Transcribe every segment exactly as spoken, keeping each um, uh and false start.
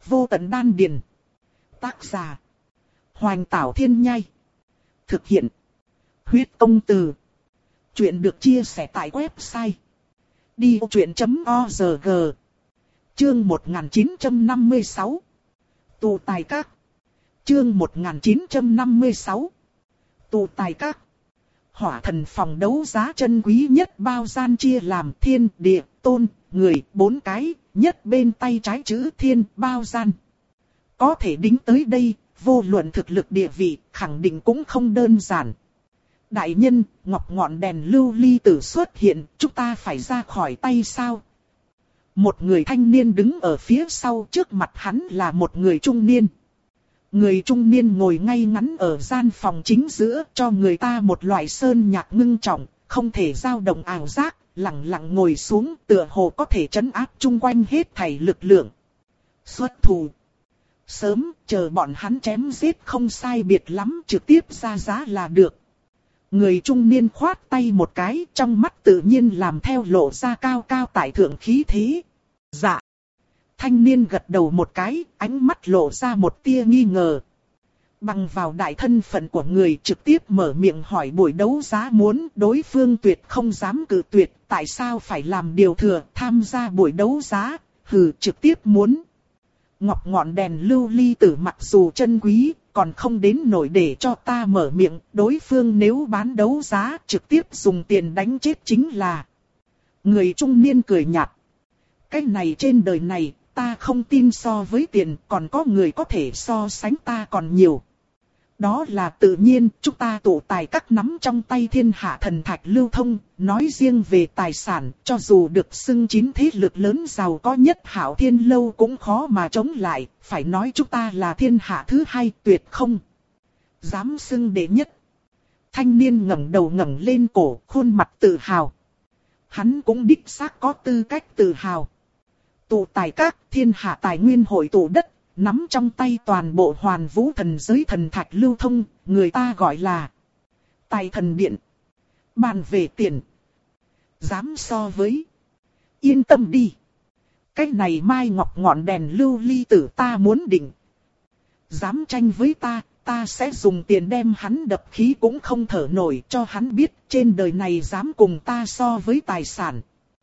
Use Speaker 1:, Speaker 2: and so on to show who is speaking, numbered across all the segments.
Speaker 1: Vô tận đan điền. Tác giả. Hoành Tảo Thiên Nhai. Thực hiện. Huyết Công Từ. Chuyện được chia sẻ tại website đi vô chuyện chấm org. Chương một nghìn chín trăm năm mươi sáu. Tụ tài các. Chương một nghìn chín trăm năm mươi sáu. Tụ tài các. Hỏa thần phòng đấu giá chân quý nhất bao gian chia làm thiên, địa, tôn, người, bốn cái, nhất bên tay trái chữ thiên bao gian. Có thể đính tới đây, vô luận thực lực địa vị, khẳng định cũng không đơn giản. Đại nhân, ngọc ngọn đèn lưu ly tử xuất hiện, chúng ta phải ra khỏi tay sao? Một người thanh niên đứng ở phía sau, trước mặt hắn là một người trung niên. Người trung niên ngồi ngay ngắn ở gian phòng chính giữa, cho người ta một loại sơn nhạc ngưng trọng, không thể dao động ảo giác, lặng lặng ngồi xuống, tựa hồ có thể trấn áp chung quanh hết thảy lực lượng. Xuất thủ. Sớm, chờ bọn hắn chém giết không sai biệt lắm, trực tiếp ra giá là được. Người trung niên khoát tay một cái, trong mắt tự nhiên làm theo lộ ra cao cao tại thượng khí thế. Dạ. Thanh niên gật đầu một cái, ánh mắt lộ ra một tia nghi ngờ. Bằng vào đại thân phận của người trực tiếp mở miệng hỏi buổi đấu giá muốn, đối phương tuyệt không dám cự tuyệt, tại sao phải làm điều thừa tham gia buổi đấu giá, hừ trực tiếp muốn. Ngọc ngọn đèn lưu ly tử mặc dù chân quý, còn không đến nổi để cho ta mở miệng, đối phương nếu bán đấu giá trực tiếp dùng tiền đánh chết chính là. Người trung niên cười nhạt. Cái này trên đời này, ta không tin so với tiền, còn có người có thể so sánh ta còn nhiều. Đó là tự nhiên, chúng ta tụ tài các nắm trong tay thiên hạ thần thạch lưu thông, nói riêng về tài sản, cho dù được xưng chín thế lực lớn giàu có nhất Hạo Thiên Lâu cũng khó mà chống lại, phải nói chúng ta là thiên hạ thứ hai tuyệt không dám xưng đệ nhất. Thanh niên ngẩng đầu ngẩng lên cổ, khuôn mặt tự hào. Hắn cũng đích xác có tư cách tự hào. Tụ tài các, thiên hạ tài nguyên hội tụ đất, nắm trong tay toàn bộ hoàn vũ thần giới thần thạch lưu thông, người ta gọi là Tài Thần Điện. Bàn về tiền, dám so với. Yên tâm đi. Cái này mai ngọc ngọn đèn lưu ly tử ta muốn định. Dám tranh với ta, ta sẽ dùng tiền đem hắn đập khí cũng không thở nổi, cho hắn biết trên đời này dám cùng ta so với tài sản.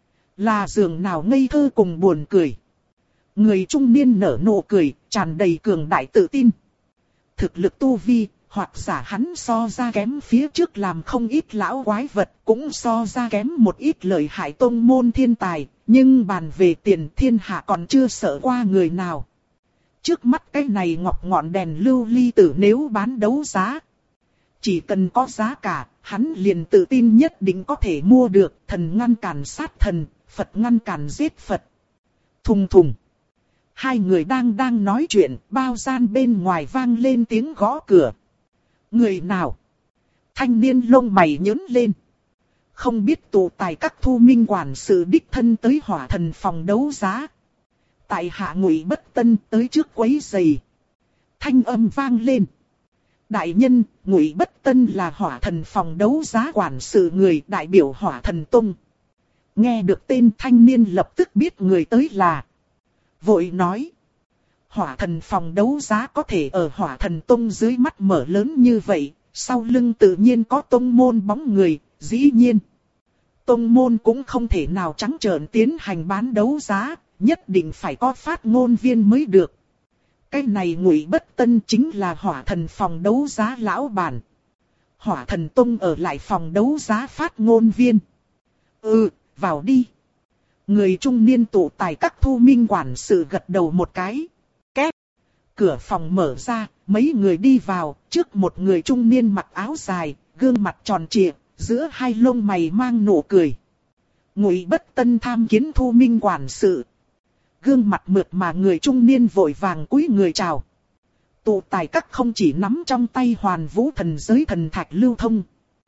Speaker 1: Là dường nào ngây thơ cùng buồn cười. Người trung niên nở nụ cười, tràn đầy cường đại tự tin. Thực lực tu vi, hoặc giả hắn so ra kém phía trước làm không ít lão quái vật, cũng so ra kém một ít lợi hại tông môn thiên tài, nhưng bàn về tiền thiên hạ còn chưa sợ qua người nào. Trước mắt cái này ngọc ngọn đèn lưu ly tử nếu bán đấu giá, chỉ cần có giá cả, hắn liền tự tin nhất định có thể mua được. Thần ngăn cản sát thần, Phật ngăn cản giết Phật. Thùng thùng. Hai người đang đang nói chuyện, bao gian bên ngoài vang lên tiếng gõ cửa. Người nào? Thanh niên lông mày nhướng lên. Không biết tụ tài các thu minh quản sự đích thân tới hỏa thần phòng đấu giá. Tại hạ Ngụy Bất Tân tới trước quấy giày. Thanh âm vang lên. Đại nhân, Ngụy Bất Tân là hỏa thần phòng đấu giá quản sự người đại biểu hỏa thần tông. Nghe được tên thanh niên lập tức biết người tới là. Vội nói. Hỏa thần phòng đấu giá có thể ở hỏa thần tông dưới mắt mở lớn như vậy, sau lưng tự nhiên có tông môn bóng người, dĩ nhiên. Tông môn cũng không thể nào trắng trợn tiến hành bán đấu giá, nhất định phải có phát ngôn viên mới được. Cái này Ngụy Bất Tân chính là hỏa thần phòng đấu giá lão bản. Hỏa thần tông ở lại phòng đấu giá phát ngôn viên. Ừ, vào đi. Người trung niên tụ tài các thu minh quản sự gật đầu một cái. Két. Cửa phòng mở ra, mấy người đi vào, trước một người trung niên mặc áo dài, gương mặt tròn trịa, giữa hai lông mày mang nụ cười. Ngụy Bất Tân tham kiến thu minh quản sự. Gương mặt mượt mà người trung niên vội vàng cúi người chào. Tụ tài các không chỉ nắm trong tay hoàn vũ thần giới thần thạch lưu thông,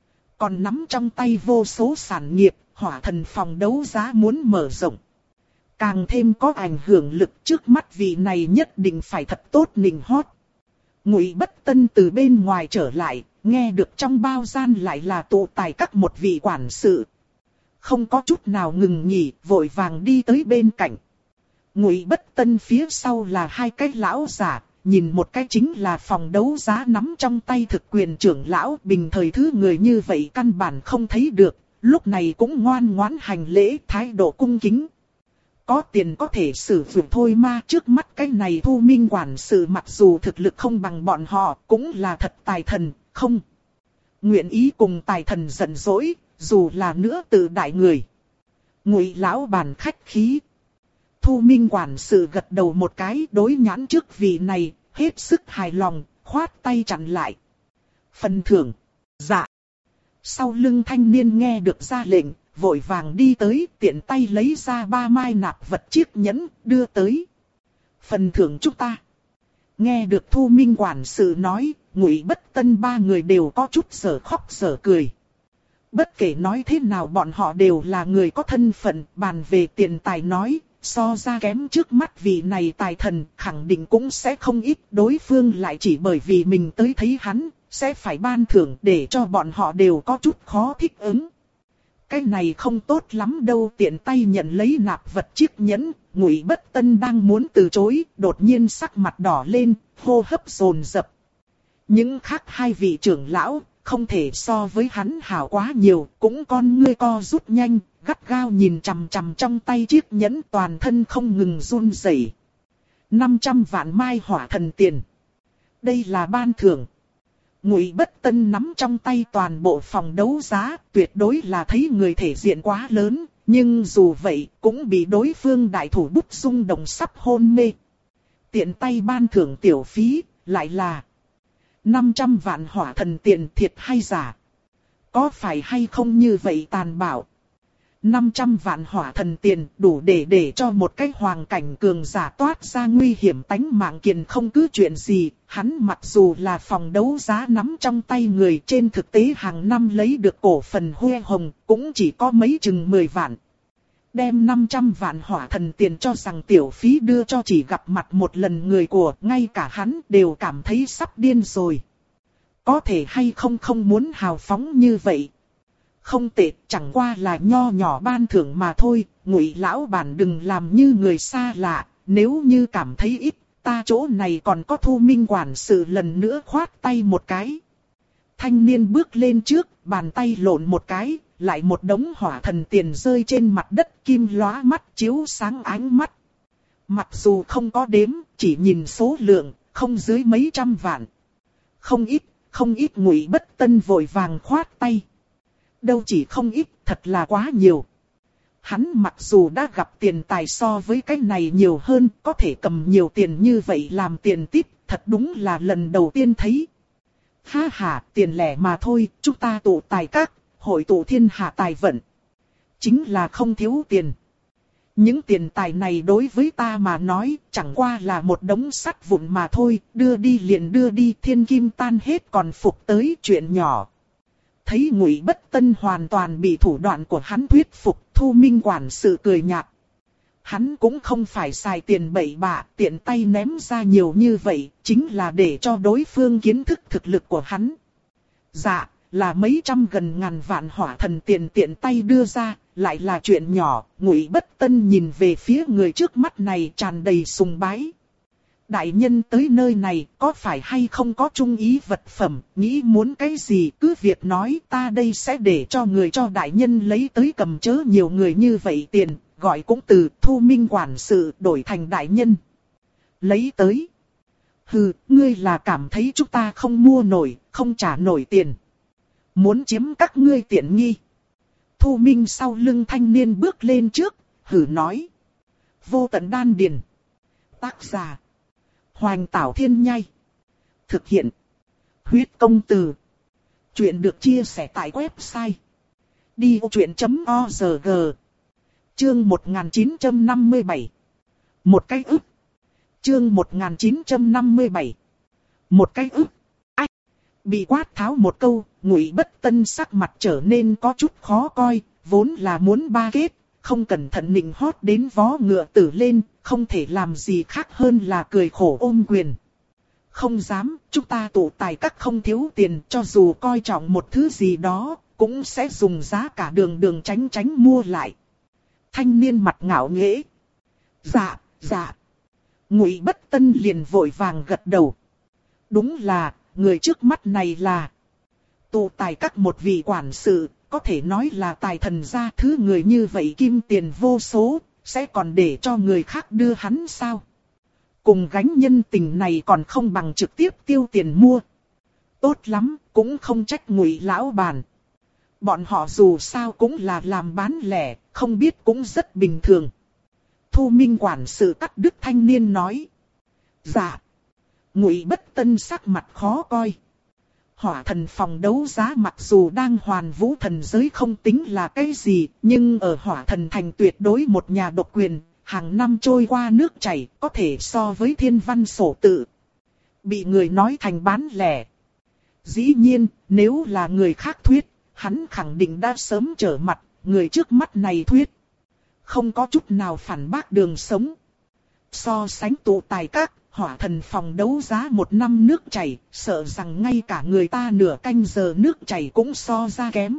Speaker 1: còn nắm trong tay vô số sản nghiệp, hỏa thần phòng đấu giá muốn mở rộng. Càng thêm có ảnh hưởng lực, trước mắt vị này nhất định phải thật tốt nịnh hót. Ngụy Bất Tân từ bên ngoài trở lại, nghe được trong bao gian lại là tụ tài các một vị quản sự. Không có chút nào ngừng nghỉ, vội vàng đi tới bên cạnh. Ngụy Bất Tân phía sau là hai cái lão giả, nhìn một cái chính là phòng đấu giá nắm trong tay thực quyền trưởng lão, bình thời thứ người như vậy căn bản không thấy được, lúc này cũng ngoan ngoãn hành lễ, thái độ cung kính. Có tiền có thể sử dụng thôi mà, trước mắt cái này Thu Minh quản sự mặc dù thực lực không bằng bọn họ, cũng là thật tài thần, không nguyện ý cùng tài thần giận dỗi, dù là nữa tự đại người. Ngụy lão bản khách khí. Thu Minh quản sự gật đầu một cái, đối nhãn trước vị này, hết sức hài lòng, khoát tay chặn lại. Phần thưởng. Dạ. Sau lưng thanh niên nghe được ra lệnh, vội vàng đi tới, tiện tay lấy ra ba mai nạp vật chiếc nhẫn, đưa tới. Phần thưởng chúng ta. Nghe được Thu Minh quản sự nói, Ngụy Bất Tân ba người đều có chút sở khóc sở cười. Bất kể nói thế nào bọn họ đều là người có thân phận, bàn về tiền tài nói, so ra kém trước mắt vị này tài thần, khẳng định cũng sẽ không ít, đối phương lại chỉ bởi vì mình tới thấy hắn, sẽ phải ban thưởng để cho bọn họ đều có chút khó thích ứng. Cái này không tốt lắm đâu, tiện tay nhận lấy nạp vật chiếc nhẫn, Ngụy Bất Tân đang muốn từ chối, đột nhiên sắc mặt đỏ lên, hô hấp dồn dập. Những khác hai vị trưởng lão, không thể so với hắn hảo quá nhiều, cũng con ngươi co rút nhanh, gắt gao nhìn chằm chằm trong tay chiếc nhẫn, toàn thân không ngừng run rẩy. năm trăm vạn mai hỏa thần tiền. Đây là ban thưởng. Ngụy Bất Tân nắm trong tay toàn bộ phòng đấu giá, tuyệt đối là thấy người thể diện quá lớn, nhưng dù vậy cũng bị đối phương đại thủ bút rung động sắp hôn mê. Tiện tay ban thưởng tiểu phí, lại là năm trăm vạn hỏa thần tiền, thiệt hay giả? Có phải hay không như vậy tàn bạo? năm trăm vạn hỏa thần tiền đủ để để cho một cái hoàng cảnh cường giả toát ra nguy hiểm tánh mạng kiền không cứ chuyện gì. Hắn mặc dù là phòng đấu giá nắm trong tay người, trên thực tế hàng năm lấy được cổ phần Huê Hồng cũng chỉ có mấy chừng mười vạn. Đem năm trăm vạn hỏa thần tiền cho rằng tiểu phí đưa cho chỉ gặp mặt một lần người của, ngay cả hắn đều cảm thấy sắp điên rồi. Có thể hay không không muốn hào phóng như vậy. Không tệ, chẳng qua là nho nhỏ ban thưởng mà thôi, Ngụy lão bản đừng làm như người xa lạ, nếu như cảm thấy ít, ta chỗ này còn có Thu Minh quản sự lần nữa khoát tay một cái. Thanh niên bước lên trước, bàn tay lộn một cái, lại một đống hỏa thần tiền rơi trên mặt đất, kim lóa mắt chiếu sáng ánh mắt. Mặc dù không có đếm, chỉ nhìn số lượng, không dưới mấy trăm vạn. Không ít, không ít. Ngụy Bất Tân vội vàng khoát tay. Đâu chỉ không ít, thật là quá nhiều. Hắn mặc dù đã gặp tiền tài so với cái này nhiều hơn, có thể cầm nhiều tiền như vậy làm tiền tiếp, thật đúng là lần đầu tiên thấy. Ha ha, tiền lẻ mà thôi, chúng ta tụ tài các, hội tụ thiên hạ tài vận. Chính là không thiếu tiền. Những tiền tài này đối với ta mà nói, chẳng qua là một đống sắt vụn mà thôi, đưa đi liền đưa đi, thiên kim tan hết còn phục tới chuyện nhỏ. Thấy Ngụy Bất Tân hoàn toàn bị thủ đoạn của hắn thuyết phục, Thu Minh quản sự cười nhạt. Hắn cũng không phải xài tiền bậy bạ, tiện tay ném ra nhiều như vậy, chính là để cho đối phương kiến thức thực lực của hắn. Dạ, là mấy trăm gần ngàn vạn hỏa thần tiền tiện tay đưa ra, lại là chuyện nhỏ. Ngụy Bất Tân nhìn về phía người trước mắt này tràn đầy sùng bái. Đại nhân tới nơi này có phải hay không có trung ý vật phẩm, nghĩ muốn cái gì cứ việc nói, ta đây sẽ để cho người cho đại nhân lấy tới, cầm chớ nhiều người như vậy tiền, gọi cũng từ Thu Minh quản sự đổi thành đại nhân. Lấy tới. Hừ, ngươi là cảm thấy chúng ta không mua nổi, không trả nổi tiền. Muốn chiếm các ngươi tiện nghi. Thu Minh sau lưng thanh niên bước lên trước, hừ nói. Vô tận đan điền. Tác giả. Hoành Tảo Thiên Nhai. Thực hiện. Huyết Công Từ. Chuyện được chia sẻ tại website đi ô chuyện chấm org. Chương một nghìn chín trăm năm mươi bảy. Một cái ức. Chương một nghìn chín trăm năm mươi bảy. Một cái ức. Ách. Bị quát tháo một câu, Ngụy Bất Tân sắc mặt trở nên có chút khó coi, vốn là muốn ba kết. Không cẩn thận nịnh hót đến vó ngựa tử lên, không thể làm gì khác hơn là cười khổ ôm quyền. Không dám, chúng ta tụ tài các không thiếu tiền, cho dù coi trọng một thứ gì đó, cũng sẽ dùng giá cả đường đường tránh tránh mua lại. Thanh niên mặt ngạo nghễ. Dạ, Dạ. Ngụy Bất Tân liền vội vàng gật đầu. Đúng là, người trước mắt này là tụ tài các một vị quản sự, có thể nói là tài thần gia. Thứ người như vậy kim tiền vô số, sẽ còn để cho người khác đưa hắn sao? Cùng gánh nhân tình này còn không bằng trực tiếp tiêu tiền mua. Tốt lắm, cũng không trách Ngụy lão bản. Bọn họ dù sao cũng là làm bán lẻ, không biết cũng rất bình thường. Thu Minh quản sự cắt đứt thanh niên nói. Dạ. Ngụy Bất Tân sắc mặt khó coi. Hỏa thần phòng đấu giá mặc dù đang hoàn vũ thần giới không tính là cái gì, nhưng ở hỏa thần thành tuyệt đối một nhà độc quyền, hàng năm trôi qua nước chảy, có thể so với thiên văn sổ tự. Bị người nói thành bán lẻ. Dĩ nhiên, nếu là người khác thuyết, hắn khẳng định đã sớm trở mặt, người trước mắt này thuyết. Không có chút nào phản bác đường sống. So sánh tụ tài các, hỏa thần phòng đấu giá một năm nước chảy, sợ rằng ngay cả người ta nửa canh giờ nước chảy cũng so ra kém.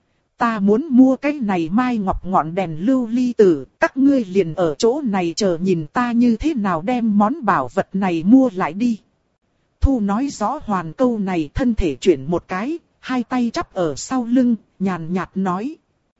Speaker 1: Ta muốn mua cái này mai ngọc ngọn đèn lưu ly tử, các ngươi liền ở chỗ này chờ nhìn ta như thế nào đem món bảo vật này mua lại đi. Thu nói rõ hoàn câu này, thân thể chuyển một cái, hai tay chắp ở sau lưng, nhàn nhạt nói.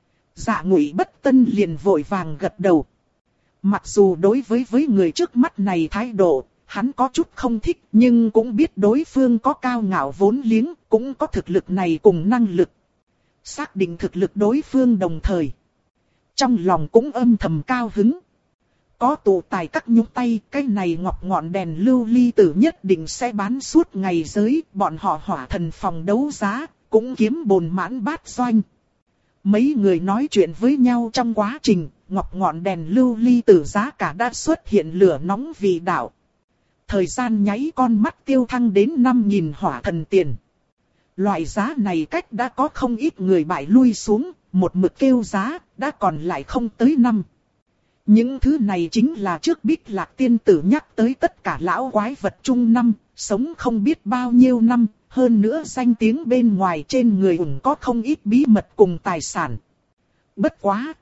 Speaker 1: Dạ. Ngụy Bất Tân liền vội vàng gật đầu. Mặc dù đối với với người trước mắt này thái độ, hắn có chút không thích, nhưng cũng biết đối phương có cao ngạo vốn liếng, cũng có thực lực này cùng năng lực. Xác định thực lực đối phương đồng thời, trong lòng cũng âm thầm cao hứng. Có tụ tài các nhúc tay, cái này ngọc ngọn đèn lưu ly tử nhất định sẽ bán suốt ngày giới, bọn họ hỏa thần phòng đấu giá, cũng kiếm bồn mãn bát doanh. Mấy người nói chuyện với nhau trong quá trình, ngọc ngọn đèn lưu ly tử giá cả đã xuất hiện lửa nóng vì đạo. Thời gian nháy con mắt tiêu thăng đến năm nghìn hỏa thần tiền. Loại giá này cách đã có không ít người bại lui xuống, một mực kêu giá, đã còn lại không tới năm. Những thứ này chính là trước Bích Lạc tiên tử nhắc tới tất cả lão quái vật trung năm, sống không biết bao nhiêu năm, hơn nữa danh tiếng bên ngoài trên người ủng có không ít bí mật cùng tài sản. Bất quá!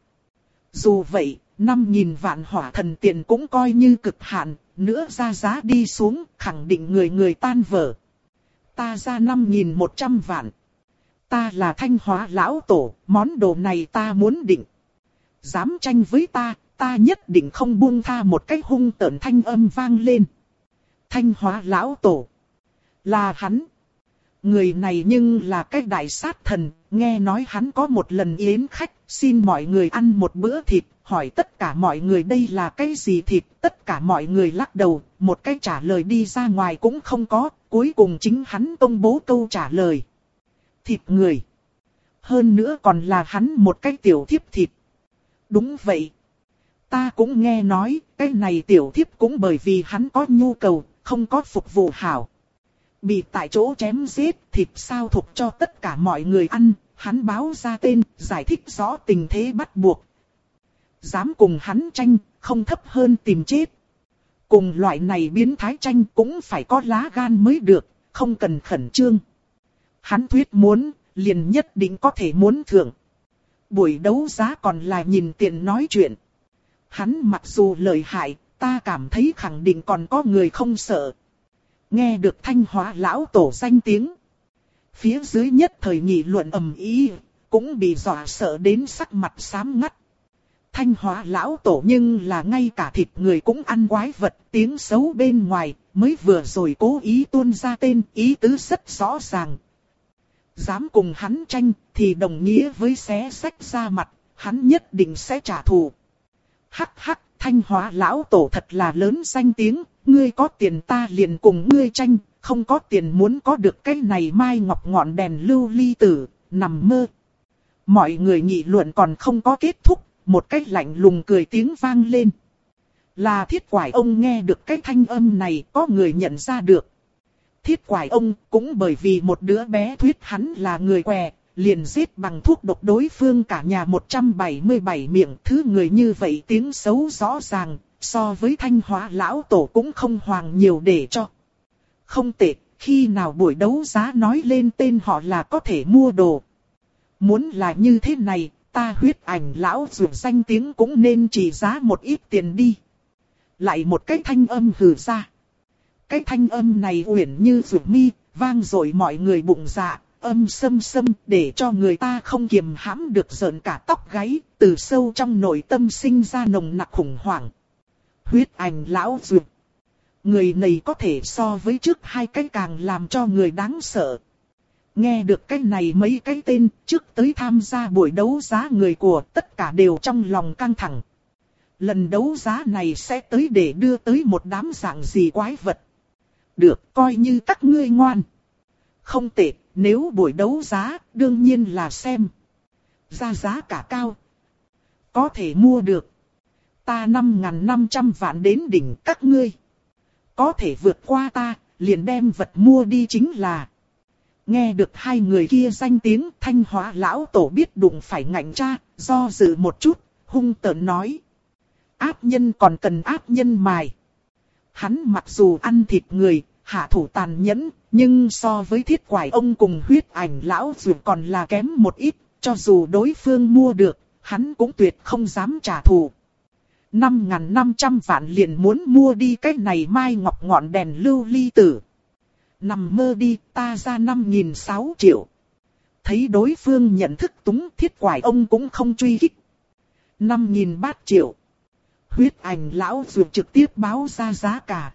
Speaker 1: Dù vậy, năm nghìn vạn hỏa thần tiền cũng coi như cực hạn, nữa ra giá đi xuống, khẳng định người người tan vỡ. Ta ra năm nghìn một trăm vạn. Ta là Thanh Hóa lão tổ, món đồ này ta muốn định. Dám tranh với ta, ta nhất định không buông tha. Một cách hung tợn thanh âm vang lên. Thanh Hóa lão tổ. Là hắn. Người này nhưng là cái đại sát thần, nghe nói hắn có một lần yến khách, xin mọi người ăn một bữa thịt, hỏi tất cả mọi người đây là cái gì thịt, tất cả mọi người lắc đầu, một cái trả lời đi ra ngoài cũng không có, cuối cùng chính hắn công bố câu trả lời. Thịt người. Hơn nữa còn là hắn một cái tiểu thiếp thịt. Đúng vậy. Ta cũng nghe nói, cái này tiểu thiếp cũng bởi vì hắn có nhu cầu, không có phục vụ hảo. Bị tại chỗ chém giết, thịt sao thuộc cho tất cả mọi người ăn, hắn báo ra tên, giải thích rõ tình thế bắt buộc. Dám cùng hắn tranh, không thấp hơn tìm chết. Cùng loại này biến thái tranh cũng phải có lá gan mới được, không cần khẩn trương. Hắn thuyết muốn, liền nhất định có thể muốn thưởng. Buổi đấu giá còn là nhìn tiện nói chuyện. Hắn mặc dù lợi hại, ta cảm thấy khẳng định còn có người không sợ. Nghe được Thanh Hóa lão tổ danh tiếng. Phía dưới nhất thời nghị luận ầm ĩ, cũng bị dọa sợ đến sắc mặt xám ngắt. Thanh Hóa lão tổ nhưng là ngay cả thịt người cũng ăn quái vật, tiếng xấu bên ngoài, mới vừa rồi cố ý tuôn ra tên, ý tứ rất rõ ràng. Dám cùng hắn tranh, thì đồng nghĩa với xé xách ra mặt, hắn nhất định sẽ trả thù. Hắc hắc, Thanh Hóa lão tổ thật là lớn danh tiếng, ngươi có tiền ta liền cùng ngươi tranh, không có tiền muốn có được cái này mai ngọc ngọn đèn lưu ly tử, nằm mơ. Mọi người nghị luận còn không có kết thúc, một cái lạnh lùng cười tiếng vang lên. Là Thiết Quải ông. Nghe được cái thanh âm này, có người nhận ra được. Thiết Quải ông cũng bởi vì một đứa bé thuyết hắn là người què, liền giết bằng thuốc độc đối phương cả nhà một trăm bảy mươi bảy miệng. Thứ người như vậy tiếng xấu rõ ràng, so với Thanh Hóa lão tổ cũng không hoàng nhiều để cho. Không tệ, khi nào buổi đấu giá nói lên tên họ là có thể mua đồ. Muốn là như thế này, ta Huyết Ảnh lão dù danh tiếng cũng nên chỉ giá một ít tiền đi. Lại một cái thanh âm hừ ra. Cái thanh âm này uyển như rượu mi, vang dội mọi người bụng dạ, âm sâm sâm để cho người ta không kiềm hãm được rợn cả tóc gáy, từ sâu trong nội tâm sinh ra nồng nặc khủng hoảng. Huyết ảnh lão dược. Người này có thể so với trước hai cái càng làm cho người đáng sợ. Nghe được cái này mấy cái tên trước tới tham gia buổi đấu giá người của tất cả đều trong lòng căng thẳng. Lần đấu giá này sẽ tới để đưa tới một đám dạng gì quái vật. Được, coi như các ngươi ngoan. Không tệ, nếu buổi đấu giá, đương nhiên là xem. Ra giá cả cao. Có thể mua được. Ta năm nghìn năm trăm vạn đến đỉnh các ngươi. Có thể vượt qua ta, liền đem vật mua đi chính là. Nghe được hai người kia danh tiếng, Thanh Hóa lão tổ biết đụng phải ngạnh cha, do dự một chút, hung tợn nói. Ác nhân còn cần ác nhân mài. Hắn mặc dù ăn thịt người, hạ thủ tàn nhẫn, nhưng so với thiết quải ông cùng huyết ảnh lão dù còn là kém một ít, cho dù đối phương mua được, hắn cũng tuyệt không dám trả thù. năm nghìn năm trăm vạn liền muốn mua đi cái này mai ngọc ngọn đèn lưu ly tử. Nằm mơ đi, ta ra năm nghìn sáu triệu. Thấy đối phương nhận thức túng, thiết quải ông cũng không truy kích. năm nghìn bát triệu. Huyết ảnh lão dược trực tiếp báo ra giá cả.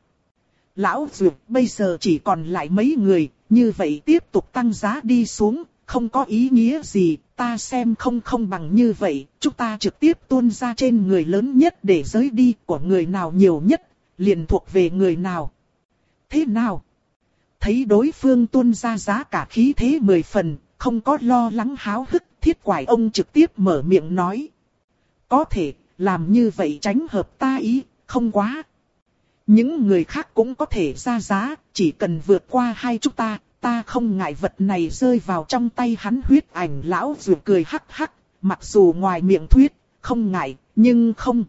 Speaker 1: Lão dược bây giờ chỉ còn lại mấy người, như vậy tiếp tục tăng giá đi xuống, không có ý nghĩa gì, ta xem không không bằng như vậy, chúng ta trực tiếp tuôn ra trên người lớn nhất để giới đi của người nào nhiều nhất, liền thuộc về người nào. Thế nào? Thấy đối phương tuôn ra giá cả khí thế mười phần, không có lo lắng háo hức, thiết quải ông trực tiếp mở miệng nói. Có thể, làm như vậy tránh hợp ta ý, không quá. Những người khác cũng có thể ra giá, chỉ cần vượt qua hai chúng ta, ta không ngại vật này rơi vào trong tay hắn. Huyết ảnh lão dù cười hắc hắc, mặc dù ngoài miệng thuyết, không ngại, nhưng không.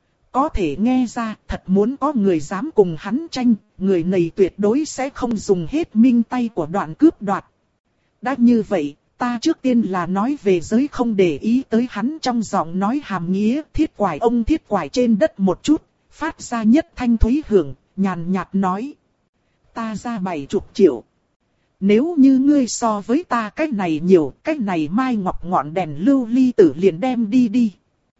Speaker 1: Có thể nghe ra, thật muốn có người dám cùng hắn tranh, người này tuyệt đối sẽ không dùng hết minh tay của đoạn cướp đoạt. Đã như vậy, ta trước tiên là nói về giới không để ý tới hắn trong giọng nói hàm nghĩa. Thiết quải ông thiết quải trên đất một chút, phát ra nhất thanh thúy hưởng, nhàn nhạt nói. Ta ra bảy chục triệu. Nếu như ngươi so với ta cái này nhiều, cái này mai ngọc ngọn đèn lưu ly tử liền đem đi đi.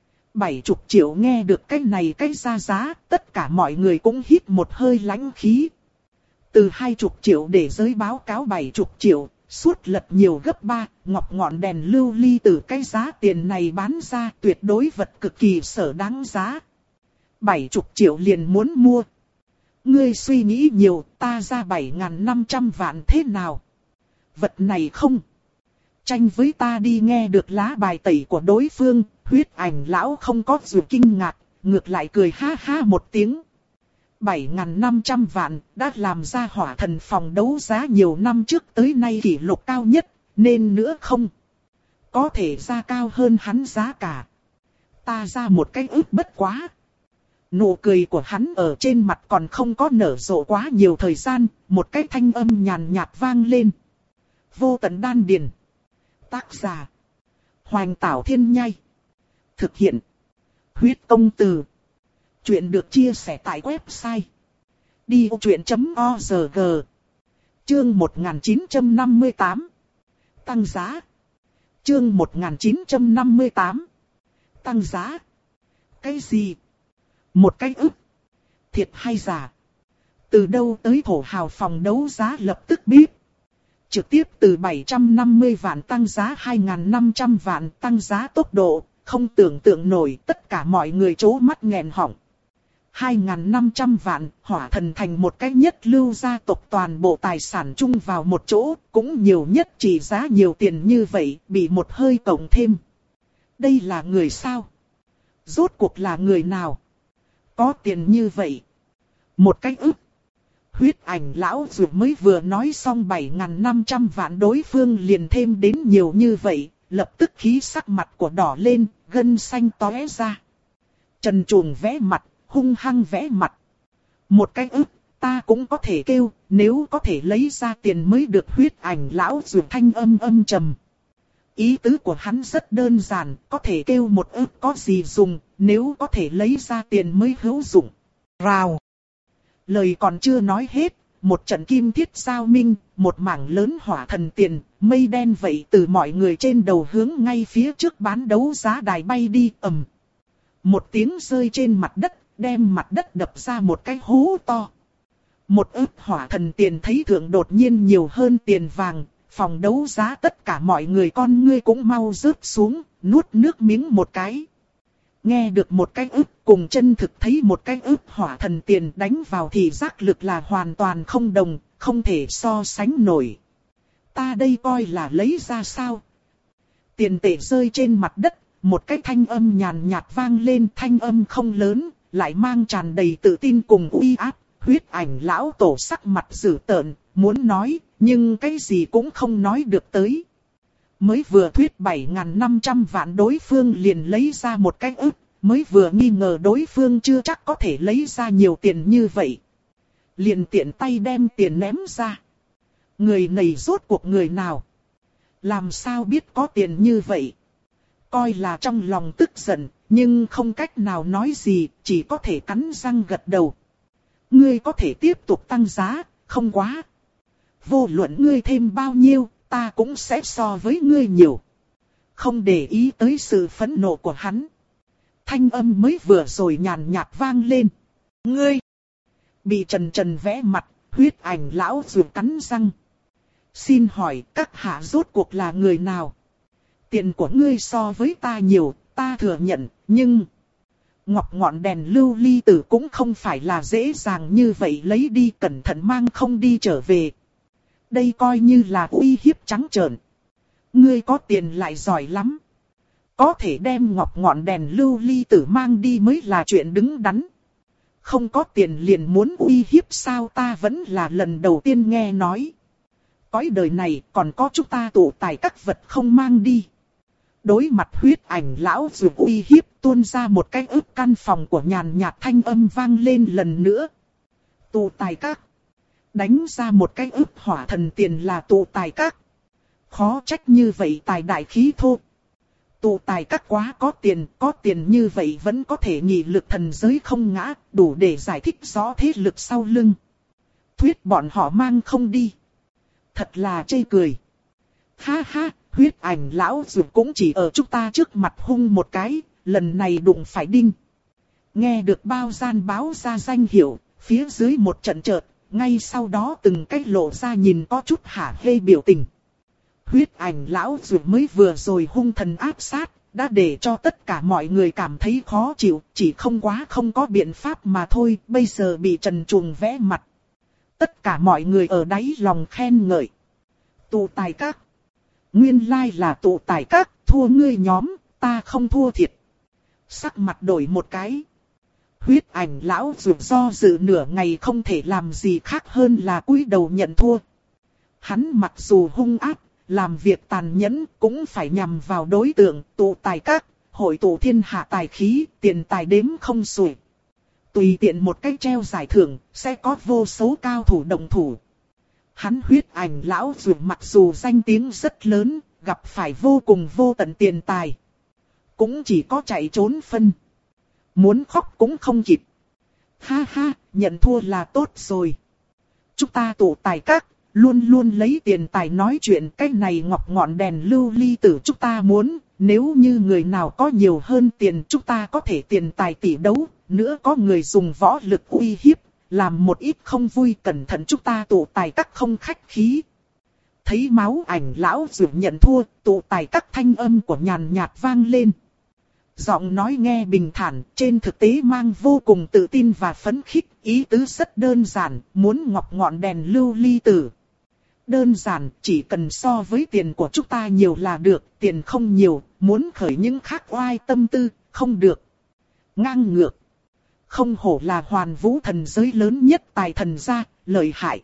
Speaker 1: Bảy chục triệu nghe được cái này cái ra giá, tất cả mọi người cũng hít một hơi lãnh khí. Từ hai chục triệu để giới báo cáo bảy chục triệu, suốt lật nhiều gấp ba, ngọc ngọn đèn lưu ly tử cái giá tiền này bán ra tuyệt đối vật cực kỳ sở đáng giá. Bảy chục triệu liền muốn mua. Ngươi suy nghĩ nhiều, ta ra bảy nghìn năm trăm vạn thế nào? Vật này không. Tranh với ta đi. Nghe được lá bài tẩy của đối phương, huyết ảnh lão không có dù kinh ngạc, ngược lại cười ha ha một tiếng. bảy nghìn năm trăm vạn đã làm ra hỏa thần phòng đấu giá nhiều năm trước tới nay kỷ lục cao nhất, nên nữa không. Có thể ra cao hơn hắn giá cả. Ta ra một cái ức bất quá. Nụ cười của hắn ở trên mặt còn không có nở rộ quá nhiều thời gian, một cái thanh âm nhàn nhạt vang lên. Vô tận đan điền. Tác giả. Hoành Tảo Thiên Nhai. Thực hiện. Huyết Công Từ. Chuyện được chia sẻ tại website. đi ô chuyện chấm org. Chương một nghìn chín trăm năm mươi tám. Tăng giá. Chương một nghìn chín trăm năm mươi tám. Tăng giá. Cái gì? Một cái ức. Thiệt hay giả? Từ đâu tới thổ hào phòng đấu giá lập tức biết. Trực tiếp từ bảy trăm năm mươi vạn tăng giá hai nghìn năm trăm vạn, tăng giá tốc độ, không tưởng tượng nổi, tất cả mọi người trố mắt nghẹn họng. hai nghìn năm trăm vạn, hỏa thần thành một cái nhất lưu gia tộc toàn bộ tài sản chung vào một chỗ, cũng nhiều nhất chỉ giá nhiều tiền như vậy, bị một hơi cộng thêm. Đây là người sao? Rốt cuộc là người nào? Có tiền như vậy? Một cái ức. Huyết ảnh lão dù mới vừa nói xong bảy nghìn năm trăm vạn, đối phương liền thêm đến nhiều như vậy, lập tức khí sắc mặt của đỏ lên, gân xanh tóe ra. Trần truồng vẽ mặt, hung hăng vẽ mặt. Một cái ức, ta cũng có thể kêu, nếu có thể lấy ra tiền mới được. Huyết ảnh lão dù thanh âm âm trầm. Ý tứ của hắn rất đơn giản, có thể kêu một ức có gì dùng, nếu có thể lấy ra tiền mới hữu dụng. Rào. Lời còn chưa nói hết, một trận kim thiết giao minh, một mảng lớn hỏa thần tiền, mây đen vậy từ mọi người trên đầu hướng ngay phía trước bán đấu giá đài bay đi ầm. Một tiếng rơi trên mặt đất, đem mặt đất đập ra một cái hố to. Một ức hỏa thần tiền thấy thượng đột nhiên nhiều hơn tiền vàng, phòng đấu giá tất cả mọi người con ngươi cũng mau rớt xuống, nuốt nước miếng một cái. Nghe được một cái ức cùng chân thực thấy một cái ức hỏa thần tiền đánh vào thì giác lực là hoàn toàn không đồng, không thể so sánh nổi. Ta đây coi là lấy ra sao? Tiền tệ rơi trên mặt đất, một cái thanh âm nhàn nhạt vang lên, thanh âm không lớn, lại mang tràn đầy tự tin cùng uy áp. Huyết ảnh lão tổ sắc mặt dữ tợn, muốn nói, nhưng cái gì cũng không nói được tới. Mới vừa thuyết bảy nghìn năm trăm vạn đối phương liền lấy ra một cái ức, mới vừa nghi ngờ đối phương chưa chắc có thể lấy ra nhiều tiền như vậy. Liền tiện tay đem tiền ném ra. Người này rốt cuộc người nào? Làm sao biết có tiền như vậy? Coi là trong lòng tức giận, nhưng không cách nào nói gì, chỉ có thể cắn răng gật đầu. Ngươi có thể tiếp tục tăng giá, không quá. Vô luận ngươi thêm bao nhiêu, ta cũng sẽ so với ngươi nhiều. Không để ý tới sự phẫn nộ của hắn. Thanh âm mới vừa rồi nhàn nhạt vang lên. Ngươi! Bị trần trần vẽ mặt, huyết ảnh lão ruột cắn răng. Xin hỏi các hạ rốt cuộc là người nào? Tiền của ngươi so với ta nhiều, ta thừa nhận, nhưng... Ngọc ngọn đèn lưu ly tử cũng không phải là dễ dàng như vậy lấy đi, cẩn thận mang không đi trở về. Đây coi như là uy hiếp trắng trợn. Ngươi có tiền lại giỏi lắm. Có thể đem ngọc ngọn đèn lưu ly tử mang đi mới là chuyện đứng đắn. Không có tiền liền muốn uy hiếp sao, ta vẫn là lần đầu tiên nghe nói. Cõi đời này còn có chúng ta tụ tài các vật không mang đi. Đối mặt huyết ảnh lão dù uy hiếp, tuôn ra một cái ức căn phòng của nhàn nhạt thanh âm vang lên lần nữa. Tụ tài các. Đánh ra một cái ức hỏa thần tiền là tụ tài các. Khó trách như vậy tài đại khí thô. Tụ tài các quá có tiền, có tiền như vậy vẫn có thể nghị lực thần giới không ngã, đủ để giải thích rõ thế lực sau lưng. Thuyết bọn họ mang không đi. Thật là chê cười. Ha ha, huyết ảnh lão dù cũng chỉ ở chúng ta trước mặt hung một cái, lần này đụng phải đinh. Nghe được bao gian báo ra danh hiệu, phía dưới một trận chợt, ngay sau đó từng cách lộ ra nhìn có chút hả hê biểu tình. Huyết ảnh lão dù mới vừa rồi hung thần áp sát, đã để cho tất cả mọi người cảm thấy khó chịu, chỉ không quá không có biện pháp mà thôi, bây giờ bị trần truồng vẽ mặt. Tất cả mọi người ở đáy lòng khen ngợi. Tụ tài các. Nguyên lai là tụ tài các, thua ngươi nhóm, ta không thua thiệt. Sắc mặt đổi một cái. Huyết ảnh lão dù do dự nửa ngày không thể làm gì khác hơn là cúi đầu nhận thua. Hắn mặc dù hung ác, làm việc tàn nhẫn cũng phải nhằm vào đối tượng tụ tài các, hội tụ thiên hạ tài khí, tiền tài đếm không xuể. Tùy tiện một cách treo giải thưởng, sẽ có vô số cao thủ động thủ. Hắn huyết ảnh lão dù mặc dù danh tiếng rất lớn, gặp phải vô cùng vô tận tiền tài. Cũng chỉ có chạy trốn phân. Muốn khóc cũng không kịp. Ha ha, nhận thua là tốt rồi. Chúng ta tụ tài các, luôn luôn lấy tiền tài nói chuyện, cái này ngọc ngọn đèn lưu ly tử chúng ta muốn. Nếu như người nào có nhiều hơn tiền chúng ta có thể tiền tài tỷ đấu. Nữa có người dùng võ lực uy hiếp, làm một ít không vui, cẩn thận chúng ta tụ tài các không khách khí. Thấy máu ảnh lão dù nhận thua, tụ tài các thanh âm của nhàn nhạt vang lên. Giọng nói nghe bình thản, trên thực tế mang vô cùng tự tin và phấn khích, ý tứ rất đơn giản, muốn ngọc ngọn đèn lưu ly tử. Đơn giản, chỉ cần so với tiền của chúng ta nhiều là được, tiền không nhiều, muốn khởi những khác oai tâm tư, không được. Ngang ngược. Không hổ là hoàn vũ thần giới lớn nhất tài thần gia, lợi hại.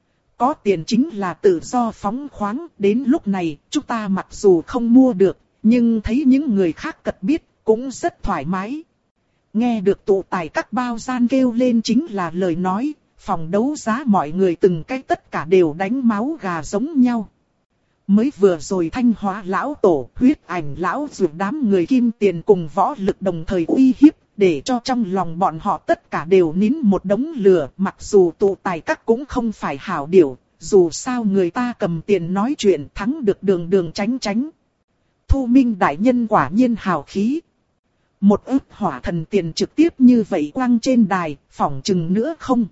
Speaker 1: Có tiền chính là tự do phóng khoáng, đến lúc này chúng ta mặc dù không mua được, nhưng thấy những người khác cật biết, cũng rất thoải mái. Nghe được tụ tài các bao gian kêu lên chính là lời nói, phòng đấu giá mọi người từng cái tất cả đều đánh máu gà giống nhau. Mới vừa rồi Thanh Hóa lão tổ, huyết ảnh lão dù đám người kim tiền cùng võ lực đồng thời uy hiếp, để cho trong lòng bọn họ tất cả đều nín một đống lửa. Mặc dù tụ tài các cũng không phải hảo điểu, dù sao người ta cầm tiền nói chuyện thắng được đường đường tránh tránh. Thu Minh đại nhân quả nhiên hào khí. Một ức hỏa thần tiền trực tiếp như vậy quăng trên đài, phỏng chừng nữa không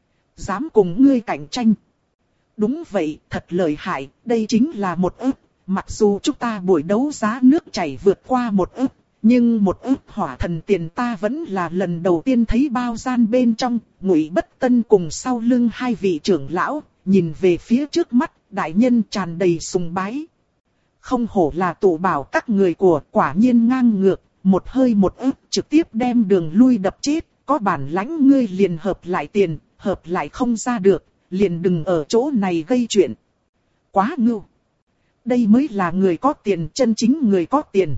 Speaker 1: dám cùng ngươi cạnh tranh. Đúng vậy, thật lợi hại, đây chính là một ức. Mặc dù chúng ta buổi đấu giá nước chảy vượt qua một ức, nhưng một ức hỏa thần tiền ta vẫn là lần đầu tiên thấy bao gian bên trong. Ngụy Bất Tân cùng sau lưng hai vị trưởng lão, nhìn về phía trước mắt, đại nhân tràn đầy sùng bái. Không hổ là tụ bảo các người của, quả nhiên ngang ngược, một hơi một ức trực tiếp đem đường lui đập chết. Có bản lãnh ngươi liền hợp lại tiền, hợp lại không ra được, liền đừng ở chỗ này gây chuyện. Quá ngưu. Đây mới là người có tiền, chân chính người có tiền.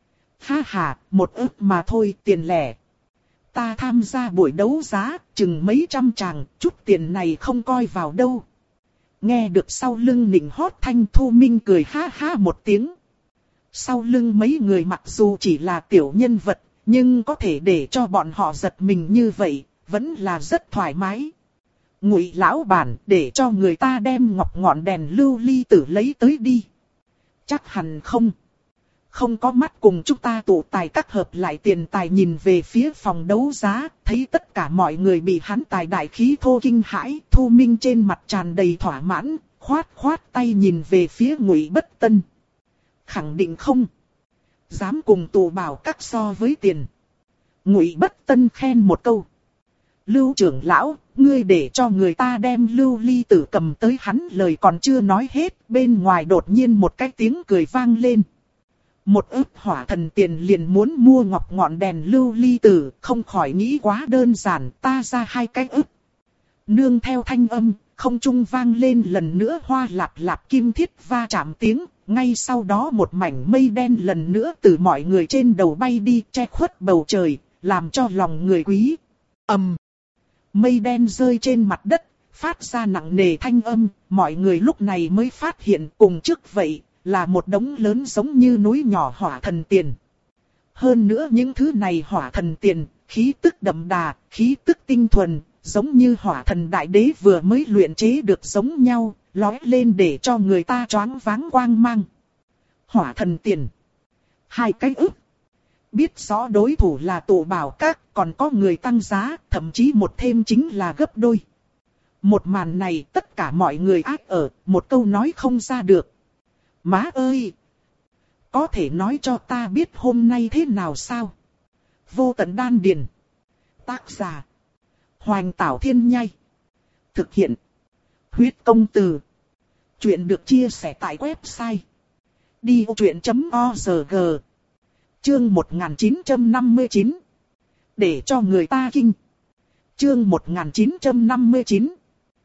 Speaker 1: Ha ha, một ức mà thôi, tiền lẻ. Ta tham gia buổi đấu giá, chừng mấy trăm tràng, chút tiền này không coi vào đâu. Nghe được sau lưng nịnh hót thanh, Thu Minh cười ha ha một tiếng. Sau lưng mấy người mặc dù chỉ là tiểu nhân vật, nhưng có thể để cho bọn họ giật mình như vậy, vẫn là rất thoải mái. Ngụy lão bản, để cho người ta đem ngọc ngọn đèn lưu ly tử lấy tới đi. Chắc hẳn không. Không có mắt cùng chúng ta tụ tài các hợp lại tiền tài, nhìn về phía phòng đấu giá, thấy tất cả mọi người bị hắn tài đại khí thô kinh hãi. Thu Minh trên mặt tràn đầy thỏa mãn, khoát khoát tay nhìn về phía Ngụy Bất Tân. Khẳng định không dám cùng tụ bảo các so với tiền. Ngụy Bất Tân khen một câu. Lưu trưởng lão, ngươi để cho người ta đem lưu ly tử cầm tới, hắn lời còn chưa nói hết, bên ngoài đột nhiên một cái tiếng cười vang lên. Một ức hỏa thần tiền liền muốn mua ngọc ngọn đèn lưu ly tử, không khỏi nghĩ quá đơn giản, ta ra hai cái ức. Nương theo thanh âm, không trung vang lên lần nữa hoa lạp lạp kim thiết va chạm tiếng, ngay sau đó một mảnh mây đen lần nữa từ mọi người trên đầu bay đi, che khuất bầu trời, làm cho lòng người quý. Ầm. Mây đen rơi trên mặt đất, phát ra nặng nề thanh âm, mọi người lúc này mới phát hiện cùng trước vậy, là một đống lớn giống như núi nhỏ hỏa thần tiền. Hơn nữa những thứ này hỏa thần tiền, khí tức đậm đà, khí tức tinh thuần, giống như hỏa thần đại đế vừa mới luyện chế được giống nhau, lóe lên để cho người ta choáng váng quang mang. Hỏa thần tiền. Hai cái ức. Biết rõ đối thủ là tụ bảo các, còn có người tăng giá, thậm chí một thêm chính là gấp đôi. Một màn này tất cả mọi người ác ở, một câu nói không ra được. Má ơi! Có thể nói cho ta biết hôm nay thế nào sao? Vô Tận Đan Điền. Tác giả. Hoành Tảo Thiên Nhai. Thực hiện. Huyết Công Từ. Chuyện được chia sẻ tại website đi ô truyện chấm org. Chương một nghìn chín trăm năm mươi chín. Để cho người ta kinh. Chương một nghìn chín trăm năm mươi chín.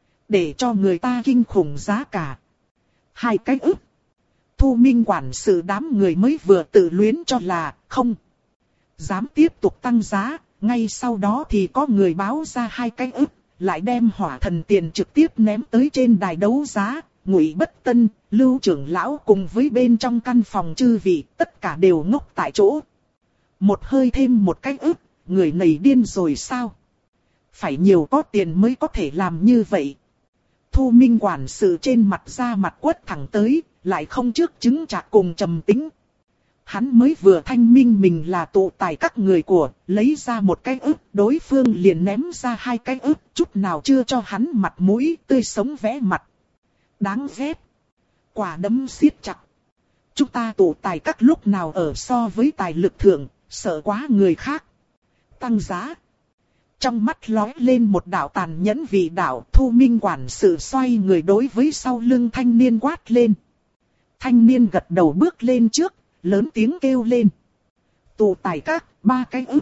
Speaker 1: Để cho người ta kinh khủng giá cả. Hai cái ức. Thu Minh quản sự đám người mới vừa tự luyến cho là không dám tiếp tục tăng giá, ngay sau đó thì có người báo ra hai cái ức, lại đem hỏa thần tiền trực tiếp ném tới trên đài đấu giá. Ngụy Bất Tân, Lưu trưởng lão cùng với bên trong căn phòng chư vị, tất cả đều ngốc tại chỗ. Một hơi thêm một cái ức, người này điên rồi sao? Phải nhiều có tiền mới có thể làm như vậy. Thu Minh quản sự trên mặt ra mặt quất thẳng tới, lại không trước chứng chạc cùng trầm tính. Hắn mới vừa thanh minh mình là tụ tài các người của, lấy ra một cái ức, đối phương liền ném ra hai cái ức, chút nào chưa cho hắn mặt mũi, tươi sống vẽ mặt. Đáng ghét. Quả đấm siết chặt. Chúng ta tụ tài các lúc nào ở so với tài lực thượng, sợ quá người khác. Tăng giá. Trong mắt lóe lên một đạo tàn nhẫn vị đạo, Thu Minh quản sự xoay người đối với sau lưng thanh niên quát lên. Thanh niên gật đầu bước lên trước, lớn tiếng kêu lên. Tụ tài các, ba cái ức.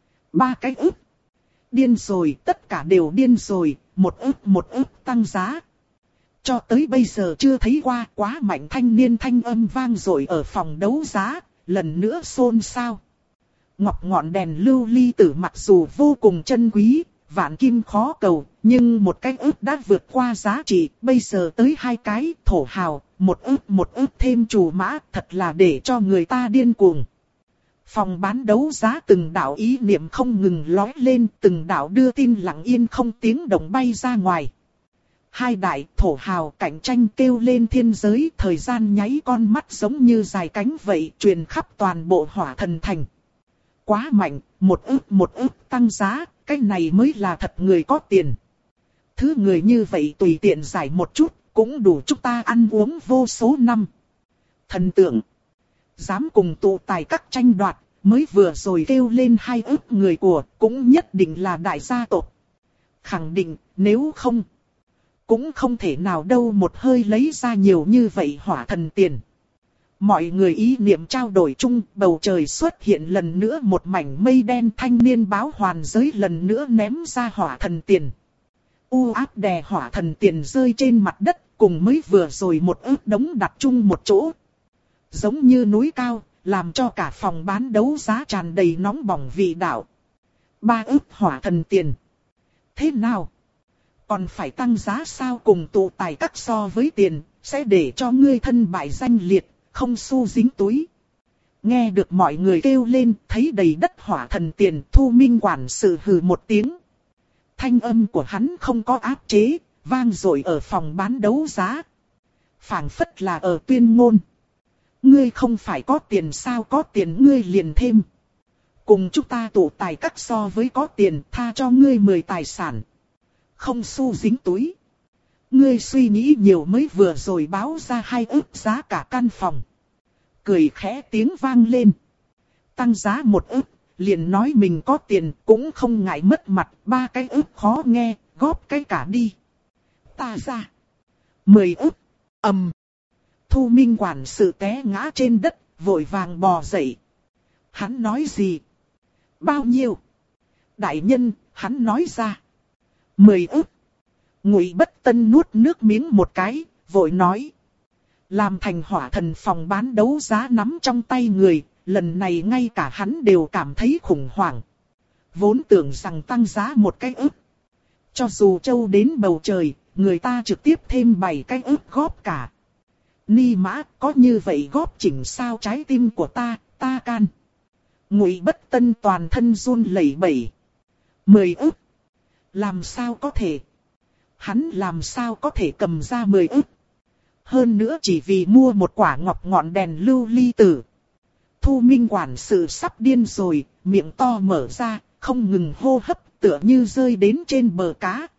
Speaker 1: Ba cái ức. Điên rồi, tất cả đều điên rồi, một ức một ức tăng giá. Cho tới bây giờ chưa thấy qua, quá mạnh. Thanh niên thanh âm vang dội ở phòng đấu giá, lần nữa xôn xao. Ngọc ngọn đèn lưu ly tử mặc dù vô cùng chân quý, vạn kim khó cầu, nhưng một cái ức đã vượt qua giá trị, bây giờ tới hai cái, thổ hào, một ức một ức thêm chủ mã, thật là để cho người ta điên cuồng. Phòng bán đấu giá từng đạo ý niệm không ngừng lói lên, từng đạo đưa tin lặng yên không tiếng động bay ra ngoài. Hai đại thổ hào cạnh tranh kêu lên thiên giới, thời gian nháy con mắt giống như dài cánh vậy, truyền khắp toàn bộ Hỏa Thần Thành. Quá mạnh, một ức một ức tăng giá, cái này mới là thật người có tiền. Thứ người như vậy tùy tiện giải một chút, cũng đủ chúng ta ăn uống vô số năm. Thần tượng, dám cùng tụ tài các tranh đoạt, mới vừa rồi kêu lên hai ức người của, cũng nhất định là đại gia tộc. Khẳng định, nếu không, cũng không thể nào đâu một hơi lấy ra nhiều như vậy hỏa thần tiền. Mọi người ý niệm trao đổi chung, bầu trời xuất hiện lần nữa một mảnh mây đen, thanh niên báo hoàn giới lần nữa ném ra hỏa thần tiền. U áp đè hỏa thần tiền rơi trên mặt đất, cùng mới vừa rồi một ức đống đặt chung một chỗ. Giống như núi cao, làm cho cả phòng bán đấu giá tràn đầy nóng bỏng vị đạo. Ba ức hỏa thần tiền. Thế nào? Còn phải tăng giá sao? Cùng tụ tài các so với tiền, sẽ để cho ngươi thân bại danh liệt, không xu dính túi. Nghe được mọi người kêu lên, thấy đầy đất hỏa thần tiền, Thu Minh quản sự hừ một tiếng. Thanh âm của hắn không có áp chế, vang dội ở phòng bán đấu giá. Phảng phất là ở tuyên ngôn. Ngươi không phải có tiền sao? Có tiền ngươi liền thêm. Cùng chúng ta tụ tài các so với có tiền, tha cho ngươi mười tài sản. Không xu dính túi. Ngươi suy nghĩ nhiều, mới vừa rồi báo ra hai ức giá cả căn phòng. Cười khẽ tiếng vang lên. Tăng giá một ức, liền nói mình có tiền, cũng không ngại mất mặt. Ba cái ức khó nghe, góp cái cả đi. Ta ra. Mười ức. Ầm. Thu Minh quản sự té ngã trên đất, vội vàng bò dậy. Hắn nói gì? Bao nhiêu? Đại nhân, hắn nói ra. Mười ức. Ngụy Bất Tân nuốt nước miếng một cái, vội nói. Làm thành hỏa thần phòng bán đấu giá nắm trong tay người, lần này ngay cả hắn đều cảm thấy khủng hoảng. Vốn tưởng rằng tăng giá một cái ức. Cho dù châu đến bầu trời, người ta trực tiếp thêm bảy cái ức góp cả. Ni mã, có như vậy góp chỉnh sao? Trái tim của ta, ta can. Ngụy Bất Tân toàn thân run lẩy bẩy. Mười ức. Làm sao có thể? Hắn làm sao có thể cầm ra mười ức? Hơn nữa chỉ vì mua một quả ngọc ngọn đèn lưu ly tử. Thu Minh quản sự sắp điên rồi, miệng to mở ra, không ngừng hô hấp, tựa như rơi đến trên bờ cá.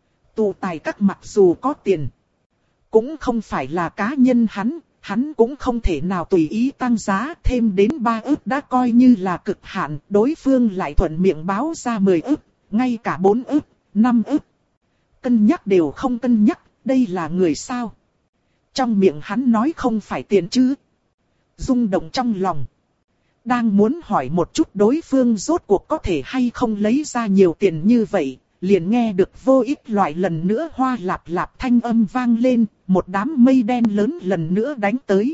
Speaker 1: Tụ tài các mặc dù có tiền, cũng không phải là cá nhân hắn, hắn cũng không thể nào tùy ý tăng giá, thêm đến ba ức đã coi như là cực hạn, đối phương lại thuận miệng báo ra mười ức, ngay cả bốn ức, năm ức. Cân nhắc đều không cân nhắc, đây là người sao? Trong miệng hắn nói không phải tiền chứ. Rung động trong lòng. Đang muốn hỏi một chút đối phương rốt cuộc có thể hay không lấy ra nhiều tiền như vậy, liền nghe được vô ích loại lần nữa hoa lạp lạp thanh âm vang lên, một đám mây đen lớn lần nữa đánh tới.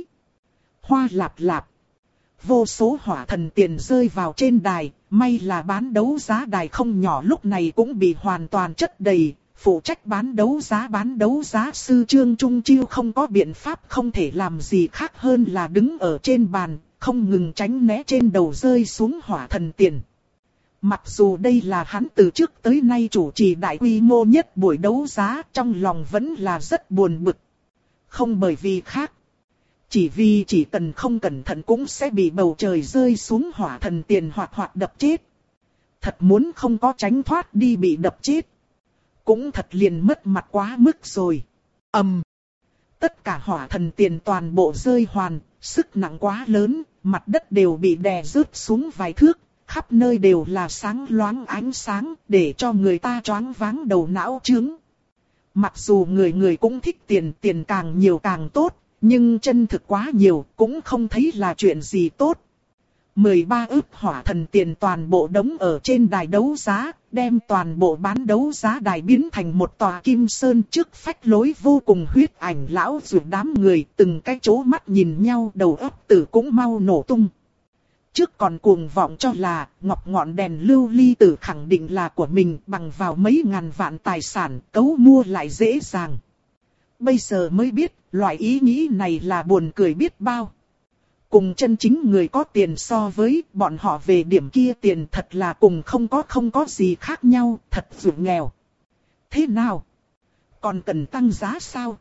Speaker 1: Hoa lạp lạp. Vô số hỏa thần tiền rơi vào trên đài, may là bán đấu giá đài không nhỏ lúc này cũng bị hoàn toàn chất đầy. Phụ trách bán đấu giá bán đấu giá sư Trương Trung Chiêu không có biện pháp, không thể làm gì khác hơn là đứng ở trên bàn, không ngừng tránh né trên đầu rơi xuống hỏa thần tiền. Mặc dù đây là hắn từ trước tới nay chủ trì đại quy mô nhất buổi đấu giá, trong lòng vẫn là rất buồn bực. Không bởi vì khác. Chỉ vì chỉ cần không cẩn thận cũng sẽ bị bầu trời rơi xuống hỏa thần tiền hoặc hoặc đập chết. Thật muốn không có tránh thoát đi bị đập chết. Cũng thật liền mất mặt quá mức rồi. Ầm. Um, tất cả hỏa thần tiền toàn bộ rơi hoàn, sức nặng quá lớn, mặt đất đều bị đè rớt xuống vài thước, khắp nơi đều là sáng loáng ánh sáng, để cho người ta choáng váng đầu não trướng. Mặc dù người người cũng thích tiền, tiền càng nhiều càng tốt, nhưng chân thực quá nhiều cũng không thấy là chuyện gì tốt. mười ba ức hỏa thần tiền toàn bộ đống ở trên đài đấu giá, đem toàn bộ bán đấu giá đài biến thành một tòa kim sơn, trước phách lối vô cùng huyết ảnh lão rượu đám người, từng cái chố mắt nhìn nhau, đầu óc tử cũng mau nổ tung. Trước còn cuồng vọng cho là ngọc ngọn đèn lưu ly tử khẳng định là của mình, bằng vào mấy ngàn vạn tài sản cấu mua lại dễ dàng. Bây giờ mới biết, loại ý nghĩ này là buồn cười biết bao. Cùng chân chính người có tiền so với bọn họ về điểm kia tiền thật là cùng không có không có gì khác nhau, thật dù nghèo. Thế nào? Còn cần tăng giá sao?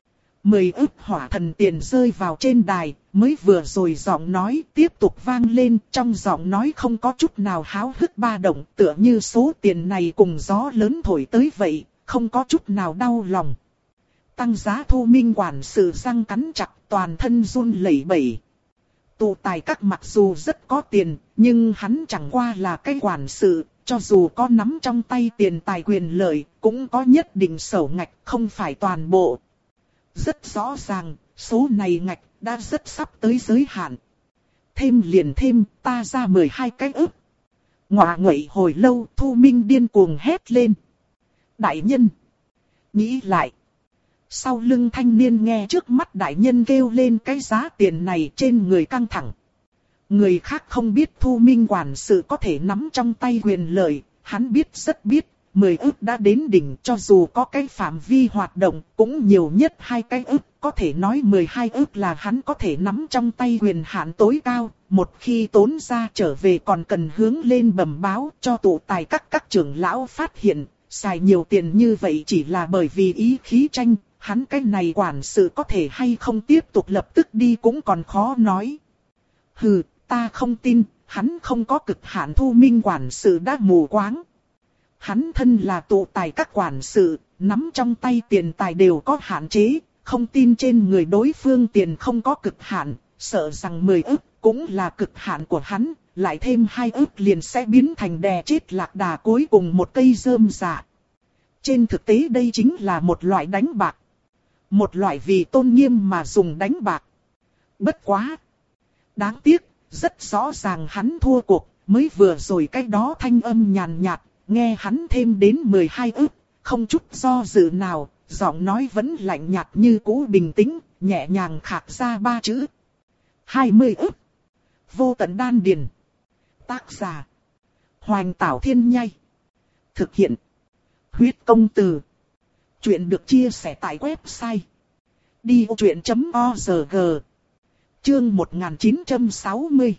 Speaker 1: Mười ức hỏa thần tiền rơi vào trên đài, mới vừa rồi giọng nói tiếp tục vang lên, trong giọng nói không có chút nào háo hức ba động, tựa như số tiền này cùng gió lớn thổi tới vậy, không có chút nào đau lòng. Tăng giá Thu Minh quản sự răng cắn chặt, toàn thân run lẩy bẩy. Tụ tài các mặc dù rất có tiền, nhưng hắn chẳng qua là cái quản sự, cho dù có nắm trong tay tiền tài quyền lợi, cũng có nhất định sổ ngạch, không phải toàn bộ. Rất rõ ràng, số này ngạch đã rất sắp tới giới hạn. Thêm liền thêm, ta ra mười hai cái ức. Ngọa nguậy hồi lâu, Thu Minh điên cuồng hét lên. Đại nhân! Nghĩ lại. Sau lưng thanh niên nghe trước mắt đại nhân kêu lên cái giá tiền này trên người căng thẳng. Người khác không biết Thu Minh quản sự có thể nắm trong tay quyền lợi, hắn biết rất biết, mười ức đã đến đỉnh, cho dù có cái phạm vi hoạt động cũng nhiều nhất hai cái ức, có thể nói mười hai ức là hắn có thể nắm trong tay quyền hạn tối cao, một khi tốn ra trở về còn cần hướng lên bẩm báo cho tụ tài các các trưởng lão phát hiện, xài nhiều tiền như vậy chỉ là bởi vì ý khí tranh. Hắn cái này quản sự có thể hay không tiếp tục lập tức đi cũng còn khó nói. Hừ, ta không tin, hắn không có cực hạn. Thu Minh quản sự đã mù quáng. Hắn thân là tụ tài các quản sự, nắm trong tay tiền tài đều có hạn chế, không tin trên người đối phương tiền không có cực hạn, sợ rằng mười ức cũng là cực hạn của hắn, lại thêm hai ức liền sẽ biến thành đè chết lạc đà cuối cùng một cây rơm rạ. Trên thực tế đây chính là một loại đánh bạc. Một loại vì tôn nghiêm mà dùng đánh bạc. Bất quá. Đáng tiếc, rất rõ ràng hắn thua cuộc, mới vừa rồi cái đó thanh âm nhàn nhạt, nghe hắn thêm đến mười hai ức, không chút do dự nào, giọng nói vẫn lạnh nhạt như cũ bình tĩnh, nhẹ nhàng khạc ra ba chữ. hai mươi ức. Vô tận đan điền. Tác giả. Hoành Tảo Thiên Nhai. Thực hiện. Huyết Công Từ. Chuyện được chia sẻ tại website đi ô chuyện chấm org. Chương một nghìn chín trăm sáu mươi.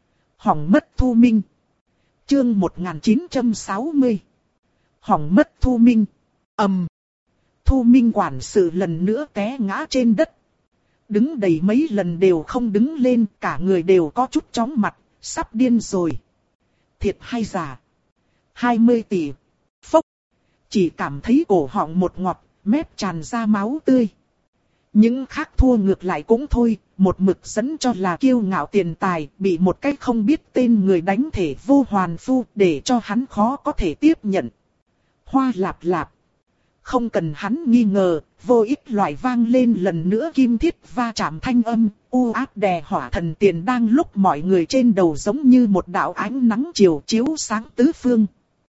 Speaker 1: Hỏng mất Thu Minh. Chương một nghìn chín trăm sáu mươi. Hỏng mất Thu Minh. Ầm. Um. Thu Minh quản sự lần nữa té ngã trên đất. Đứng đầy mấy lần đều không đứng lên, cả người đều có chút chóng mặt, sắp điên rồi. Thiệt hay giả? hai mươi tỷ. Phốc. Chỉ cảm thấy cổ họng một ngọt, mép tràn ra máu tươi. Những khác thua ngược lại cũng thôi, một mực dẫn cho là kiêu ngạo tiền tài, bị một cách không biết tên người đánh thể vô hoàn phu, để cho hắn khó có thể tiếp nhận. Hoa lạp lạp. Không cần hắn nghi ngờ, vô ích loại vang lên lần nữa kim thiết va chạm thanh âm, u áp đè hỏa thần tiền đang lúc mọi người trên đầu giống như một đạo ánh nắng chiều chiếu sáng tứ phương.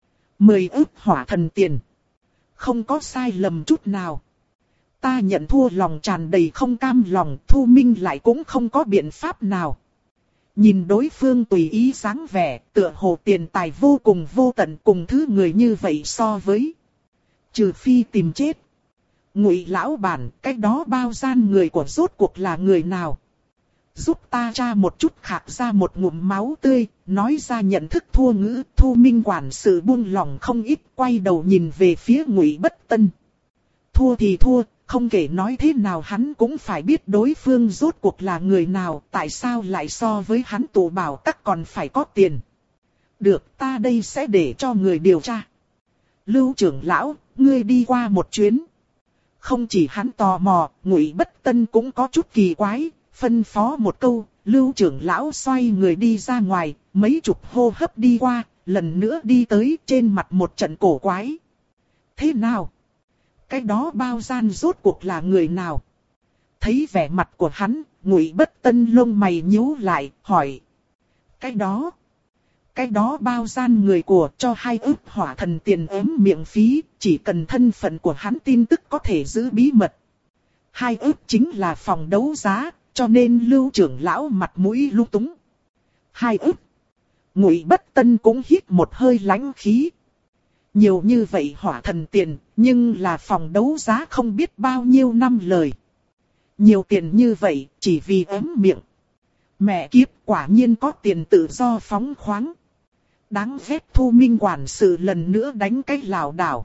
Speaker 1: Mười ức hỏa thần tiền. Không có sai lầm chút nào. Ta nhận thua lòng tràn đầy không cam lòng, Thu Minh lại cũng không có biện pháp nào. Nhìn đối phương tùy ý dáng vẻ, tựa hồ tiền tài vô cùng vô tận cùng thứ người như vậy so với. Trừ phi tìm chết. Ngụy lão bản, cái đó bao gian người của rốt cuộc là người nào? Giúp ta tra một chút, khạc ra một ngụm máu tươi, nói ra nhận thức thua ngữ. Thu Minh quản sự buông lòng không ít, quay đầu nhìn về phía Ngụy Bất Tân. Thua thì thua, không kể nói thế nào hắn cũng phải biết đối phương rốt cuộc là người nào, tại sao lại so với hắn tụ bảo các còn phải có tiền. Được, ta đây sẽ để cho người điều tra. Lưu trưởng lão, ngươi đi qua một chuyến. Không chỉ hắn tò mò, Ngụy Bất Tân cũng có chút kỳ quái, phân phó một câu, Lưu trưởng lão xoay người đi ra ngoài, mấy chục hô hấp đi qua, lần nữa đi tới trên mặt một trận cổ quái. Thế nào? Cái đó bao gian rốt cuộc là người nào? Thấy vẻ mặt của hắn, Ngụy Bất Tân lông mày nhíu lại, hỏi. Cái đó? Cái đó bao gian người của cho hai ức hỏa thần tiền ếm miệng phí, chỉ cần thân phận của hắn tin tức có thể giữ bí mật. Hai ức chính là phòng đấu giá, cho nên Lưu trưởng lão mặt mũi lung túng. Hai ức. Ngụy Bất Tân cũng hít một hơi lãnh khí. Nhiều như vậy hỏa thần tiền, nhưng là phòng đấu giá không biết bao nhiêu năm lời. Nhiều tiền như vậy, chỉ vì ếm miệng. Mẹ kiếp, quả nhiên có tiền tự do phóng khoáng. Đáng ghét. Thu Minh quản sự lần nữa đánh cái lảo đảo.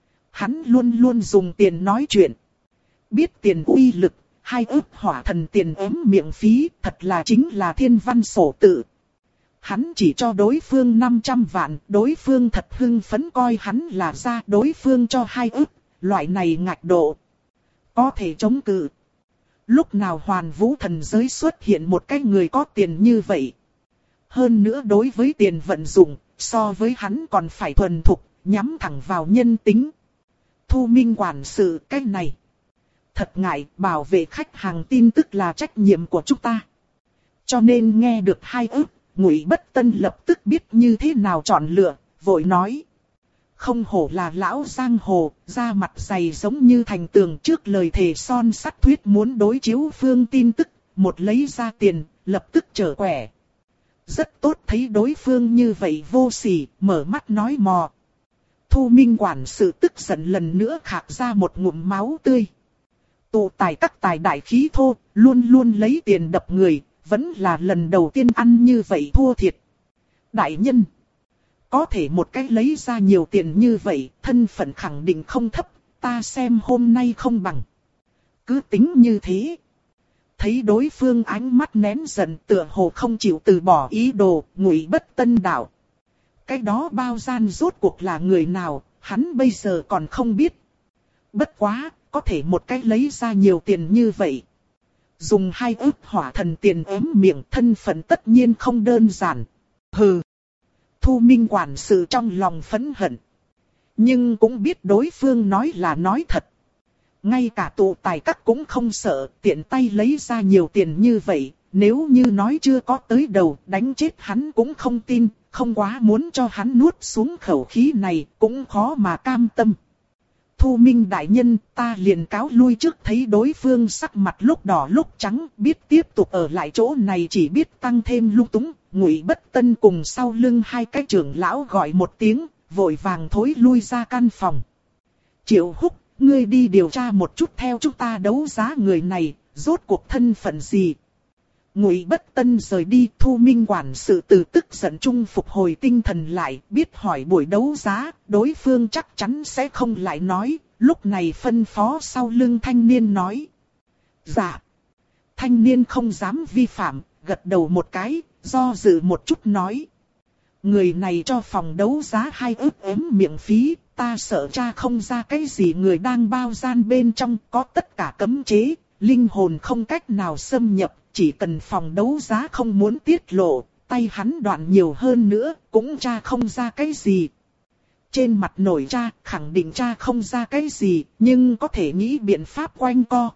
Speaker 1: Hắn luôn luôn dùng tiền nói chuyện. Biết tiền uy lực, hai ức hỏa thần tiền ếm miệng phí, thật là chính là thiên văn sổ tự. Hắn chỉ cho đối phương năm trăm vạn, đối phương thật hưng phấn coi hắn là ra, đối phương cho hai ức, loại này ngạch độ. Có thể chống cự. Lúc nào hoàn vũ thần giới xuất hiện một cái người có tiền như vậy. Hơn nữa đối với tiền vận dụng, so với hắn còn phải thuần thục, nhắm thẳng vào nhân tính. Thu Minh quản sự cái này. Thật ngại, bảo vệ khách hàng tin tức là trách nhiệm của chúng ta. Cho nên nghe được hai ức, Ngụy Bất Tân lập tức biết như thế nào chọn lựa, vội nói. Không hổ là lão giang hồ, da mặt dày giống như thành tường, trước lời thề son sắt thuyết muốn đối chiếu phương tin tức, một lấy ra tiền, lập tức trở quẻ. Rất tốt, thấy đối phương như vậy vô sỉ, mở mắt nói mò. Thu Minh quản sự tức giận lần nữa khạc ra một ngụm máu tươi. Tụ tài các tài đại khí thô, luôn luôn lấy tiền đập người, vẫn là lần đầu tiên ăn như vậy thua thiệt. Đại nhân, có thể một cách lấy ra nhiều tiền như vậy, thân phận khẳng định không thấp, ta xem hôm nay không bằng. Cứ tính như thế. Thấy đối phương ánh mắt nén giận, tựa hồ không chịu từ bỏ ý đồ, Ngụy Bất Tân đạo. Cái đó bao gian rốt cuộc là người nào, hắn bây giờ còn không biết. Bất quá, có thể một cách lấy ra nhiều tiền như vậy. Dùng hai ức hỏa thần tiền ếm miệng, thân phận tất nhiên không đơn giản. Hừ. Thu Minh quản sự trong lòng phẫn hận. Nhưng cũng biết đối phương nói là nói thật. Ngay cả tụ tài các cũng không sợ, tiện tay lấy ra nhiều tiền như vậy. Nếu như nói chưa có tới đầu, đánh chết hắn cũng không tin. Không quá muốn cho hắn nuốt xuống khẩu khí này, cũng khó mà cam tâm. Thu Minh đại nhân, ta liền cáo lui trước. Thấy đối phương sắc mặt lúc đỏ lúc trắng, biết tiếp tục ở lại chỗ này chỉ biết tăng thêm lung túng. Ngụy Bất Tân cùng sau lưng hai cái trưởng lão gọi một tiếng, vội vàng thối lui ra căn phòng. Triệu Húc, ngươi đi điều tra một chút theo chúng ta đấu giá người này, rốt cuộc thân phận gì. Ngụy Bất Tân rời đi, Thu Minh quản sự từ tức giận chung phục hồi tinh thần lại, biết hỏi buổi đấu giá, đối phương chắc chắn sẽ không lại nói, lúc này phân phó sau lưng thanh niên nói. Dạ. Thanh niên không dám vi phạm, gật đầu một cái, do dự một chút nói. Người này cho phòng đấu giá hai ức ếm miệng phí, ta sợ cha không ra cái gì người đang bao gian bên trong có tất cả cấm chế, linh hồn không cách nào xâm nhập. Chỉ cần phòng đấu giá không muốn tiết lộ, tay hắn đoạn nhiều hơn nữa, cũng tra không ra cái gì. Trên mặt nổi tra, khẳng định tra không ra cái gì, nhưng có thể nghĩ biện pháp quanh co.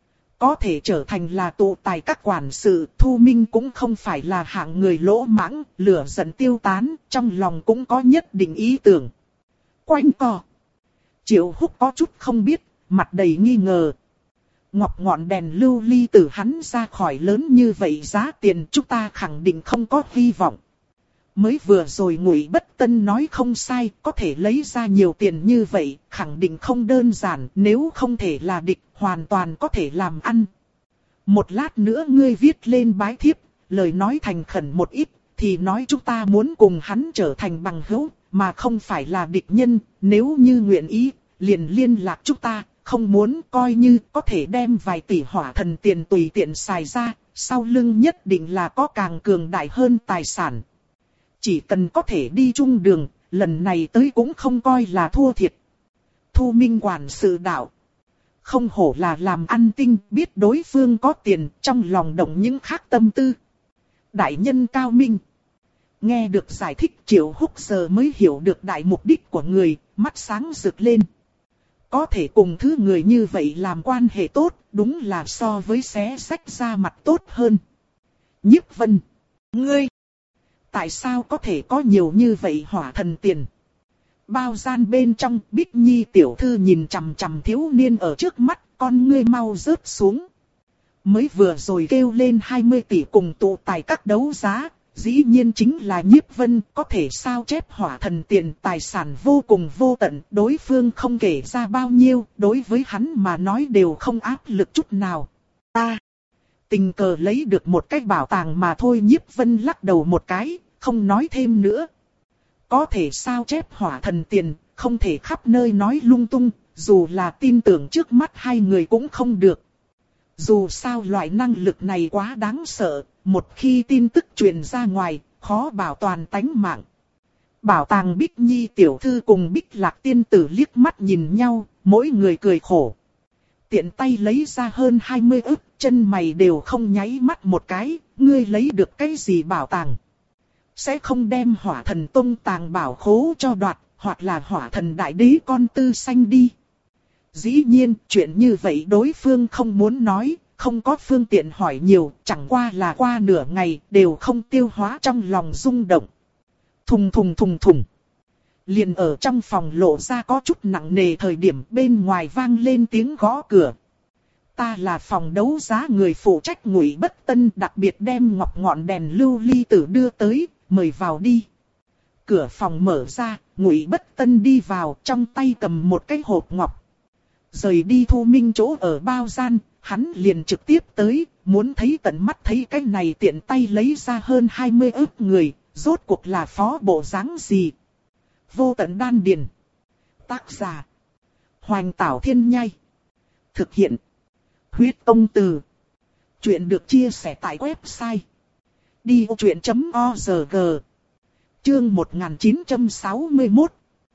Speaker 1: Có thể trở thành là tụ tài các quản sự, Thu Minh cũng không phải là hạng người lỗ mãng, lửa giận tiêu tán, trong lòng cũng có nhất định ý tưởng. Quanh co. Triệu Húc có chút không biết, mặt đầy nghi ngờ. Ngọc ngọn đèn lưu ly từ hắn ra khỏi lớn như vậy giá tiền, chúng ta khẳng định không có hy vọng. Mới vừa rồi Ngụy Bất Tân nói không sai, có thể lấy ra nhiều tiền như vậy, khẳng định không đơn giản, nếu không thể là địch, hoàn toàn có thể làm ăn. Một lát nữa ngươi viết lên bái thiếp, lời nói thành khẩn một ít, thì nói chúng ta muốn cùng hắn trở thành bằng hữu, mà không phải là địch nhân, nếu như nguyện ý, liền liên lạc chúng ta. Không muốn coi như có thể đem vài tỷ hỏa thần tiền tùy tiện xài ra, sau lưng nhất định là có càng cường đại hơn tài sản. Chỉ cần có thể đi chung đường, lần này tới cũng không coi là thua thiệt. Thu Minh quản sự đạo. Không hổ là làm ăn tinh, biết đối phương có tiền, trong lòng động những khác tâm tư. Đại nhân cao minh. Nghe được giải thích Triệu Húc giờ mới hiểu được đại mục đích của người, mắt sáng rực lên. Có thể cùng thứ người như vậy làm quan hệ tốt, đúng là so với xé sách ra mặt tốt hơn. Nhiếp Vân, ngươi, tại sao có thể có nhiều như vậy hỏa thần tiền? Bao gian bên trong, Bích Nhi tiểu thư nhìn chằm chằm thiếu niên ở trước mắt, con ngươi mau rớt xuống. Mới vừa rồi kêu lên hai mươi tỷ cùng tụ tài các đấu giá. Dĩ nhiên chính là Nhiếp Vân, có thể sao chép hỏa thần tiền, tài sản vô cùng vô tận, đối phương không kể ra bao nhiêu, đối với hắn mà nói đều không áp lực chút nào. Ta, Tình cờ lấy được một cái bảo tàng mà thôi. Nhiếp Vân lắc đầu một cái, không nói thêm nữa. Có thể sao chép hỏa thần tiền, không thể khắp nơi nói lung tung, dù là tin tưởng trước mắt hai người cũng không được. Dù sao loại năng lực này quá đáng sợ, một khi tin tức truyền ra ngoài, khó bảo toàn tánh mạng. Bảo tàng Bích Nhi tiểu thư cùng Bích Lạc tiên tử liếc mắt nhìn nhau, mỗi người cười khổ. Tiện tay lấy ra hơn hai mươi ức, chân mày đều không nháy mắt một cái, ngươi lấy được cái gì bảo tàng? Sẽ không đem hỏa thần tông tàng bảo khố cho đoạt, hoặc là hỏa thần đại đế con tư sanh đi. Dĩ nhiên, chuyện như vậy đối phương không muốn nói, không có phương tiện hỏi nhiều, chẳng qua là qua nửa ngày, đều không tiêu hóa trong lòng rung động. Thùng thùng thùng thùng. Liền ở trong phòng lộ ra có chút nặng nề thời điểm bên ngoài vang lên tiếng gõ cửa. Ta là phòng đấu giá người phụ trách Ngụy Bất Tân, đặc biệt đem ngọc ngọn đèn lưu ly tử đưa tới, mời vào đi. Cửa phòng mở ra, Ngụy Bất Tân đi vào, trong tay cầm một cái hộp ngọc. Rời đi Thu Minh chỗ ở bao gian, hắn liền trực tiếp tới, muốn thấy tận mắt thấy cái này tiện tay lấy ra hơn hai mươi ức người, rốt cuộc là phó bộ dáng gì. Vô tận đan điền. Tác giả: Hoành Tảo Thiên Nhai. Thực hiện: Huyết Công Từ. Chuyện được chia sẻ tại website đi ô chuyện chấm org. Chương một nghìn chín trăm sáu mươi mốt.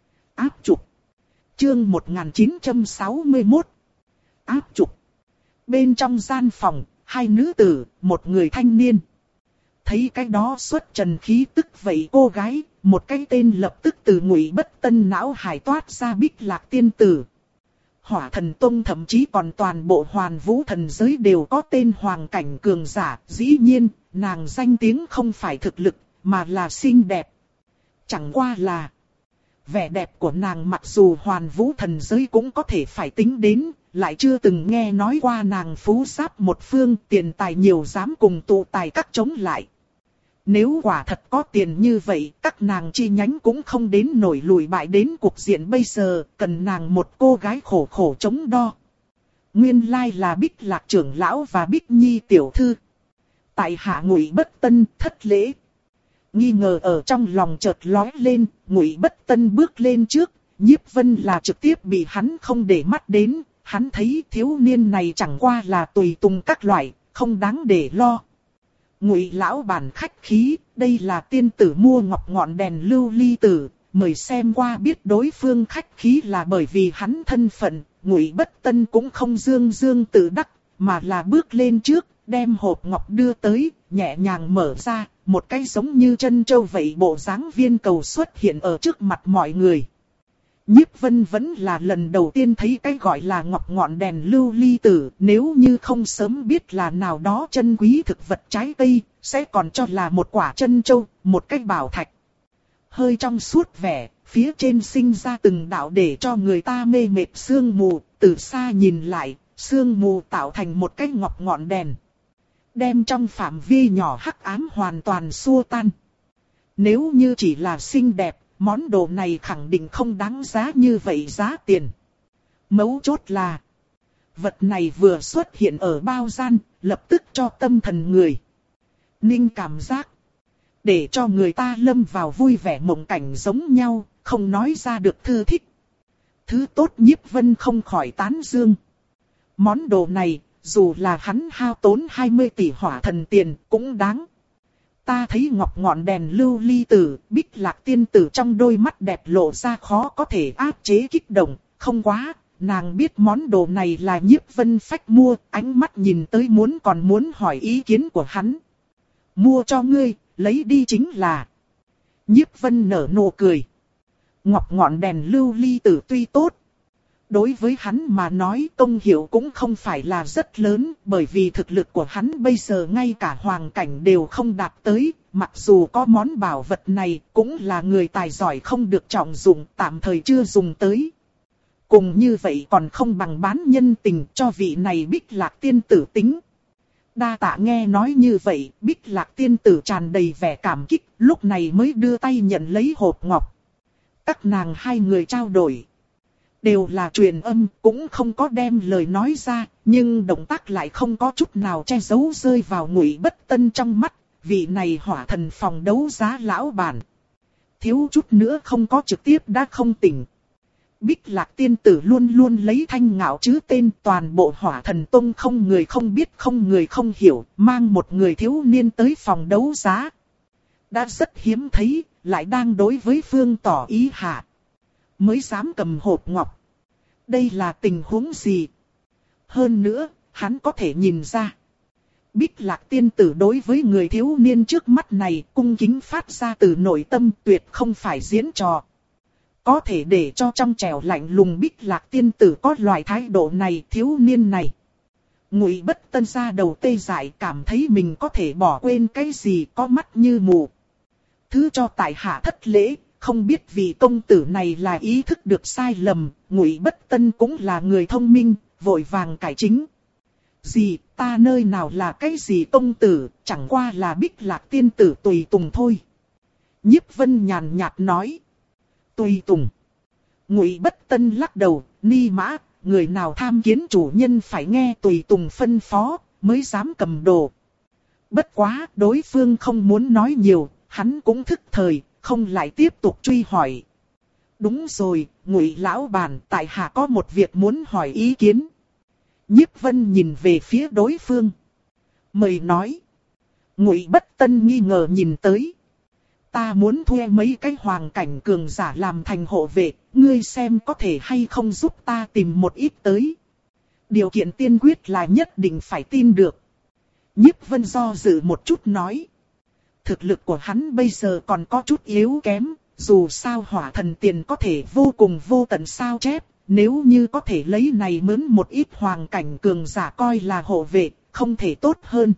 Speaker 1: Áp trục. Chương một nghìn chín trăm sáu mươi mốt. Áp trục. Bên trong gian phòng, hai nữ tử, một người thanh niên. Thấy cái đó xuất trần khí tức vậy cô gái, một cái tên lập tức từ Ngụy Bất Tân não hải toát ra Bích Lạc tiên tử. Hỏa thần tông thậm chí còn toàn bộ Hoàn Vũ thần giới đều có tên hoàng cảnh cường giả, dĩ nhiên, nàng danh tiếng không phải thực lực, mà là xinh đẹp. Chẳng qua là vẻ đẹp của nàng mặc dù Hoàn Vũ thần giới cũng có thể phải tính đến, lại chưa từng nghe nói qua nàng phú giáp một phương, tiền tài nhiều dám cùng tụ tài các chống lại. Nếu quả thật có tiền như vậy, các nàng chi nhánh cũng không đến nổi lùi bại đến cục diện bây giờ, cần nàng một cô gái khổ khổ chống đo. Nguyên lai là Bích Lạc trưởng lão và Bích Nhi tiểu thư. Tại hạ Ngụy Bất Tân thất lễ. Nghi ngờ ở trong lòng chợt lóe lên, Ngụy Bất Tân bước lên trước, Nhiếp Vân là trực tiếp bị hắn không để mắt đến, hắn thấy thiếu niên này chẳng qua là tùy tùng các loại, không đáng để lo. Ngụy lão bản khách khí, đây là tiên tử mua ngọc ngọn đèn lưu ly tử, mời xem qua biết đối phương khách khí là bởi vì hắn thân phận. Ngụy Bất Tân cũng không dương dương tự đắc, mà là bước lên trước, đem hộp ngọc đưa tới, nhẹ nhàng mở ra, một cái giống như chân châu vậy bộ dáng viên cầu xuất hiện ở trước mặt mọi người. Nhiếp Vân vẫn là lần đầu tiên thấy cái gọi là ngọc ngọn đèn lưu ly tử, nếu như không sớm biết là nào đó chân quý thực vật trái cây, sẽ còn cho là một quả chân châu, một cái bảo thạch. Hơi trong suốt vẻ, phía trên sinh ra từng đạo để cho người ta mê mệt sương mù, từ xa nhìn lại, sương mù tạo thành một cái ngọc ngọn đèn. Đem trong phạm vi nhỏ hắc ám hoàn toàn xua tan. Nếu như chỉ là xinh đẹp, món đồ này khẳng định không đáng giá như vậy giá tiền. Mấu chốt là, vật này vừa xuất hiện ở bao gian, lập tức cho tâm thần người ninh cảm giác, để cho người ta lâm vào vui vẻ mộng cảnh giống nhau, không nói ra được thư thích. Thứ tốt Nhiếp Vân không khỏi tán dương. Món đồ này, dù là hắn hao tốn hai mươi tỷ hỏa thần tiền, cũng đáng. Ta thấy ngọc ngọn đèn lưu ly tử, Bích Lạc tiên tử trong đôi mắt đẹp lộ ra khó có thể áp chế kích động, không quá, nàng biết món đồ này là Nhiếp Vân phách mua, ánh mắt nhìn tới muốn còn muốn hỏi ý kiến của hắn. Mua cho ngươi, lấy đi chính là. Nhiếp Vân nở nụ cười. Ngọc ngọn đèn lưu ly tử tuy tốt, đối với hắn mà nói công hiệu cũng không phải là rất lớn, bởi vì thực lực của hắn bây giờ ngay cả hoàng cảnh đều không đạt tới, mặc dù có món bảo vật này cũng là người tài giỏi không được trọng dụng, tạm thời chưa dùng tới. Cùng như vậy còn không bằng bán nhân tình cho vị này Bích Lạc tiên tử tính. Đa tạ nghe nói như vậy, Bích Lạc tiên tử tràn đầy vẻ cảm kích, lúc này mới đưa tay nhận lấy hộp ngọc. Các nàng hai người trao đổi. Đều là truyền âm, cũng không có đem lời nói ra, nhưng động tác lại không có chút nào che giấu rơi vào Ngụy Bất Tân trong mắt, vị này hỏa thần phòng đấu giá lão bản. Thiếu chút nữa không có trực tiếp đã không tỉnh. Bích Lạc tiên tử luôn luôn lấy thanh ngạo chứ tên, toàn bộ hỏa thần tông không người không biết không người không hiểu, mang một người thiếu niên tới phòng đấu giá. Đã rất hiếm thấy, lại đang đối với Phương tỏ ý hạ. Mới dám cầm hộp ngọc. Đây là tình huống gì? Hơn nữa, hắn có thể nhìn ra. Bích Lạc tiên tử đối với người thiếu niên trước mắt này cung kính phát ra từ nội tâm, tuyệt không phải diễn trò. Có thể để cho trong trẻo lạnh lùng Bích Lạc tiên tử có loại thái độ này, thiếu niên này. Ngụy Bất Tân ra đầu tê dại, cảm thấy mình có thể bỏ quên cái gì, có mắt như mù. Thứ cho tại hạ thất lễ, không biết vị công tử này là ý thức được sai lầm, Ngụy Bất Tân cũng là người thông minh, vội vàng cải chính. Gì, ta nơi nào là cái gì công tử, chẳng qua là Bích Lạc tiên tử tùy tùng thôi. Nhiếp Vân nhàn nhạt nói. Tùy tùng. Ngụy Bất Tân lắc đầu, ni mã, người nào tham kiến chủ nhân phải nghe tùy tùng phân phó, mới dám cầm đồ. Bất quá, đối phương không muốn nói nhiều, hắn cũng thức thời, không lại tiếp tục truy hỏi. Đúng rồi, Ngụy lão bản, tại hạ có một việc muốn hỏi ý kiến. Nhiếp Vân nhìn về phía đối phương. Mời nói. Ngụy Bất Tân nghi ngờ nhìn tới. Ta muốn thuê mấy cái hoàng cảnh cường giả làm thành hộ vệ, ngươi xem có thể hay không giúp ta tìm một ít tới. Điều kiện tiên quyết là nhất định phải tin được. Nhiếp Vân do dự một chút nói. Thực lực của hắn bây giờ còn có chút yếu kém, dù sao hỏa thần tiền có thể vô cùng vô tận sao chép. Nếu như có thể lấy này mướn một ít hoàng cảnh cường giả coi là hộ vệ, không thể tốt hơn.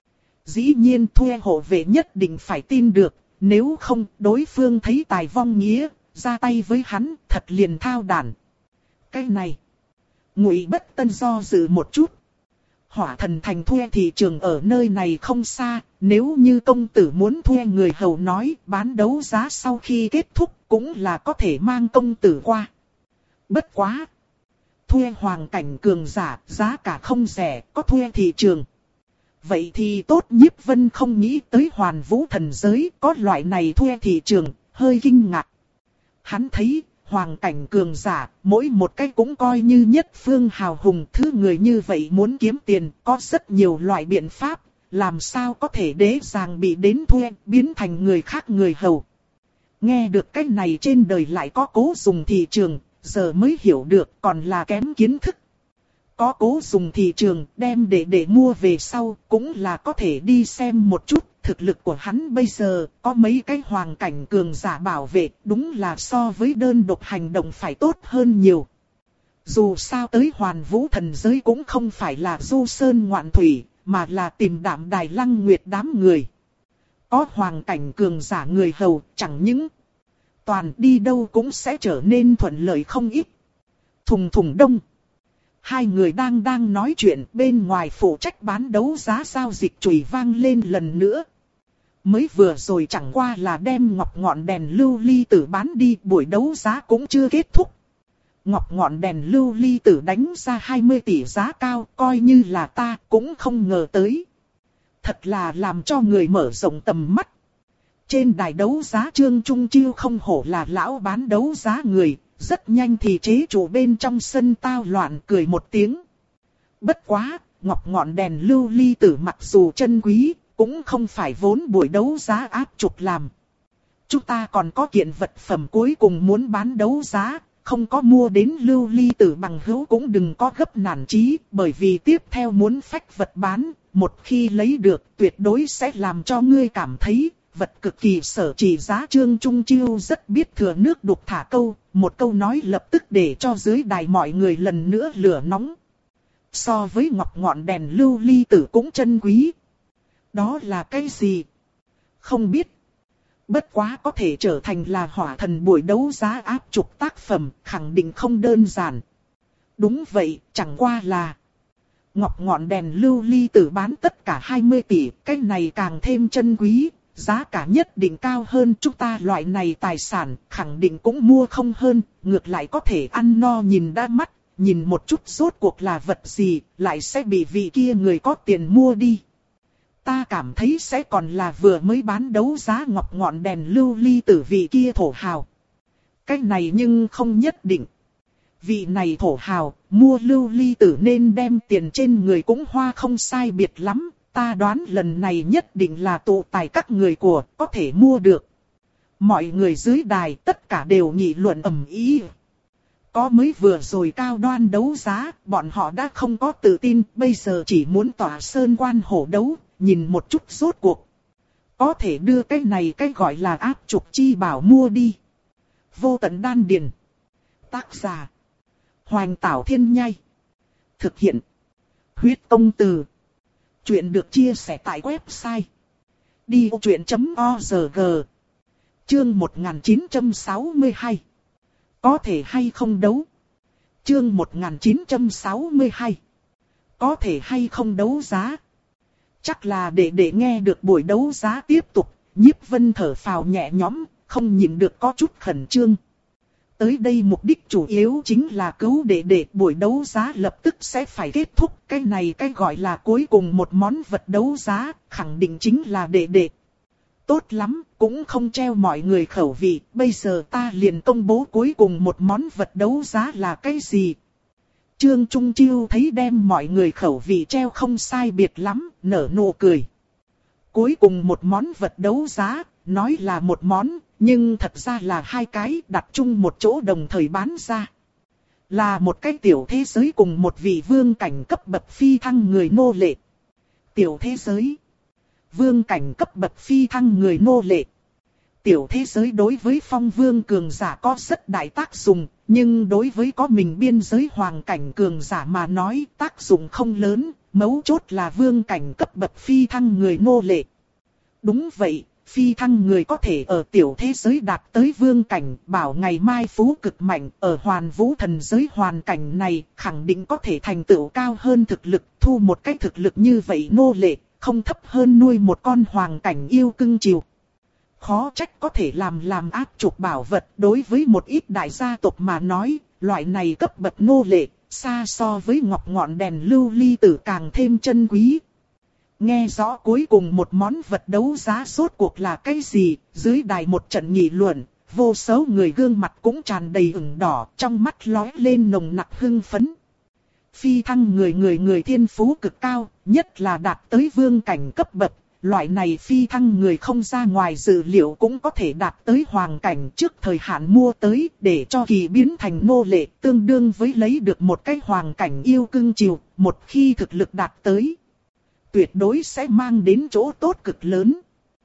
Speaker 1: Dĩ nhiên thuê hộ vệ nhất định phải tin được, nếu không đối phương thấy tài vong nghĩa, ra tay với hắn thật liền thao đản. Cái này, Ngụy Bất Tân do dự một chút. Hỏa thần thành thuê thị trường ở nơi này không xa, nếu như công tử muốn thuê người hầu nói bán đấu giá sau khi kết thúc cũng là có thể mang công tử qua. Bất quá. Thuê hoàng cảnh cường giả, giá cả không rẻ, có thuê thị trường. Vậy thì tốt. Nhiếp Vân không nghĩ tới Hoàn Vũ thần giới có loại này thuê thị trường, hơi kinh ngạc. Hắn thấy, hoàng cảnh cường giả, mỗi một cái cũng coi như nhất phương hào hùng. Thứ người như vậy muốn kiếm tiền, có rất nhiều loại biện pháp, làm sao có thể dễ dàng bị đến thuê, biến thành người khác người hầu. Nghe được cái này trên đời lại có cố dùng thị trường. Giờ mới hiểu được còn là kém kiến thức. Có cố dùng thị trường đem để để mua về sau cũng là có thể đi xem một chút. Thực lực của hắn bây giờ có mấy cái hoàng cảnh cường giả bảo vệ đúng là so với đơn độc hành động phải tốt hơn nhiều. Dù sao tới Hoàn Vũ thần giới cũng không phải là du sơn ngoạn thủy mà là tìm Đạm Đài Lăng Nguyệt đám người. Có hoàng cảnh cường giả người hầu chẳng những toàn đi đâu cũng sẽ trở nên thuận lợi không ít. Thùng thùng đông. Hai người đang đang nói chuyện bên ngoài phụ trách bán đấu giá giao dịch chùy vang lên lần nữa. Mới vừa rồi chẳng qua là đem ngọc ngọn đèn lưu ly tử bán đi, buổi đấu giá cũng chưa kết thúc. Ngọc ngọn đèn lưu ly tử đánh ra hai mươi tỷ giá cao, coi như là ta cũng không ngờ tới. Thật là làm cho người mở rộng tầm mắt. Trên đài đấu giá Trương Trung Chiêu không hổ là lão bán đấu giá người, rất nhanh thì chế chủ bên trong sân tao loạn cười một tiếng. Bất quá, ngọc ngọn đèn lưu ly tử mặc dù chân quý, cũng không phải vốn buổi đấu giá áp trục làm. Chúng ta còn có kiện vật phẩm cuối cùng muốn bán đấu giá, không có mua đến lưu ly tử bằng hữu cũng đừng có gấp nản chí, bởi vì tiếp theo muốn phách vật bán, một khi lấy được tuyệt đối sẽ làm cho ngươi cảm thấy vật cực kỳ sở chỉ giá. Trương Trung Chiêu rất biết thừa nước đục thả câu, một câu nói lập tức để cho dưới đài mọi người lần nữa lửa nóng. So với ngọc ngọn đèn lưu ly tử cũng chân quý. Đó là cái gì? Không biết. Bất quá có thể trở thành là hỏa thần buổi đấu giá áp trục tác phẩm, khẳng định không đơn giản. Đúng vậy, chẳng qua là ngọc ngọn đèn lưu ly tử bán tất cả hai mươi tỷ, cái này càng thêm chân quý. giá cả nhất định cao hơn, chúng ta loại này tài sản khẳng định cũng mua không hơn, ngược lại có thể ăn no nhìn đã mắt, nhìn một chút rốt cuộc là vật gì, lại sẽ bị vị kia người có tiền mua đi. Ta cảm thấy sẽ còn là vừa mới bán đấu giá ngọc ngọn đèn lưu ly tử vị kia thổ hào. Cái này nhưng không nhất định. Vị này thổ hào, mua lưu ly tử nên đem tiền trên người cũng hoa không sai biệt lắm. Ta đoán lần này nhất định là tụ tài các người của, có thể mua được. Mọi người dưới đài tất cả đều nghị luận ầm ĩ. Có mới vừa rồi cao đoan đấu giá, bọn họ đã không có tự tin, bây giờ chỉ muốn tỏa sơn quan hổ đấu, nhìn một chút rốt cuộc. Có thể đưa cái này cái gọi là áp trục chi bảo mua đi. Vô tận đan điền. Tác giả. Hoành Tảo Thiên Nhai. Thực hiện. Huyết Công Từ. Chuyện được chia sẻ tại website đi ô chuyện chấm org. Chương một nghìn chín trăm sáu mươi hai. Có thể hay không đấu? Chương một nghìn chín trăm sáu mươi hai. Có thể hay không đấu giá? Chắc là để để nghe được buổi đấu giá tiếp tục, Nhiếp Vân thở phào nhẹ nhõm, không nhịn được có chút khẩn trương. Tới đây mục đích chủ yếu chính là cứu đệ đệ, buổi đấu giá lập tức sẽ phải kết thúc. Cái này cái gọi là cuối cùng một món vật đấu giá, khẳng định chính là đệ đệ. Tốt lắm, cũng không treo mọi người khẩu vị, bây giờ ta liền công bố cuối cùng một món vật đấu giá là cái gì. Trương Trung Chiêu thấy đem mọi người khẩu vị treo không sai biệt lắm, nở nụ cười. Cuối cùng một món vật đấu giá, nói là một món, nhưng thật ra là hai cái đặt chung một chỗ đồng thời bán ra. Là một cái tiểu thế giới cùng một vị vương cảnh cấp bậc phi thăng người nô lệ. Tiểu thế giới. Vương cảnh cấp bậc phi thăng người nô lệ. Tiểu thế giới đối với phong vương cường giả có rất đại tác dụng, nhưng đối với có mình biên giới hoàng cảnh cường giả mà nói tác dụng không lớn, mấu chốt là vương cảnh cấp bậc phi thăng người nô lệ. Đúng vậy, phi thăng người có thể ở tiểu thế giới đạt tới vương cảnh, bảo ngày mai phú cực mạnh, ở hoàn vũ thần giới hoàn cảnh này khẳng định có thể thành tựu cao hơn thực lực, thu một cái thực lực như vậy nô lệ, không thấp hơn nuôi một con hoàng cảnh yêu cưng chiều. Khó trách có thể làm làm áp trục bảo vật, đối với một ít đại gia tộc mà nói, loại này cấp bậc nô lệ, xa so với ngọc ngọn đèn lưu ly tử càng thêm chân quý. Nghe rõ cuối cùng một món vật đấu giá rốt cuộc là cái gì, dưới đài một trận nghị luận, vô số người gương mặt cũng tràn đầy ửng đỏ, trong mắt lóe lên nồng nặc hưng phấn. Phi thăng người người người thiên phú cực cao, nhất là đạt tới vương cảnh cấp bậc. Loại này phi thăng người không ra ngoài dự liệu cũng có thể đạt tới hoàng cảnh trước thời hạn mua tới, để cho kỳ biến thành nô lệ, tương đương với lấy được một cái hoàng cảnh yêu cưng chiều, một khi thực lực đạt tới. Tuyệt đối sẽ mang đến chỗ tốt cực lớn.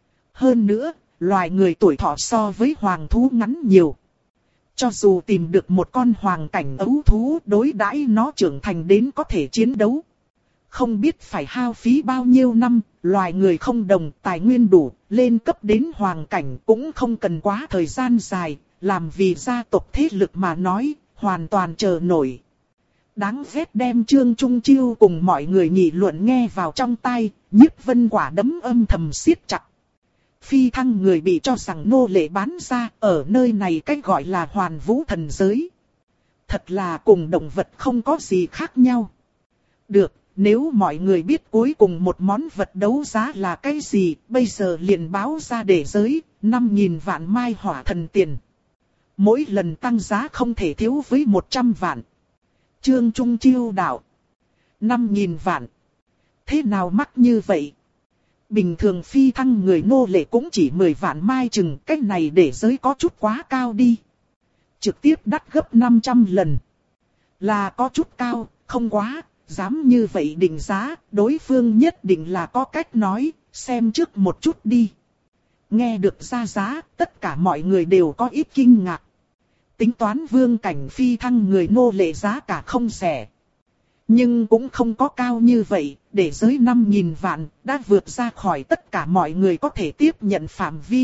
Speaker 1: Hơn nữa, loài người tuổi thọ so với hoàng thú ngắn nhiều. Cho dù tìm được một con hoàng cảnh ấu thú, đối đãi nó trưởng thành đến có thể chiến đấu. Không biết phải hao phí bao nhiêu năm, loài người không đồng, tài nguyên đủ, lên cấp đến hoàng cảnh cũng không cần quá thời gian dài, làm vì gia tộc thế lực mà nói, hoàn toàn chờ nổi. Đáng ghét đem Trương Trung Chiêu cùng mọi người nghị luận nghe vào trong tai, Nhiếp Vân quả đấm âm thầm siết chặt. Phi thăng người bị cho rằng nô lệ bán ra, ở nơi này cách gọi là hoàn vũ thần giới. Thật là cùng động vật không có gì khác nhau. Được. Nếu mọi người biết cuối cùng một món vật đấu giá là cái gì, bây giờ liền báo ra để giới, năm nghìn vạn mai hỏa thần tiền. Mỗi lần tăng giá không thể thiếu với một trăm vạn. Trương Trung Chiêu đạo. năm nghìn vạn. Thế nào mắc như vậy? Bình thường phi thăng người nô lệ cũng chỉ mười vạn mai chừng, cái này để giới có chút quá cao đi. Trực tiếp đắt gấp năm trăm lần. Là có chút cao, không quá. Dám như vậy định giá, đối phương nhất định là có cách nói, xem trước một chút đi. Nghe được ra giá, tất cả mọi người đều có ít kinh ngạc. Tính toán vương cảnh phi thăng người nô lệ giá cả không rẻ. Nhưng cũng không có cao như vậy, để giới năm nghìn vạn, đã vượt ra khỏi tất cả mọi người có thể tiếp nhận phạm vi.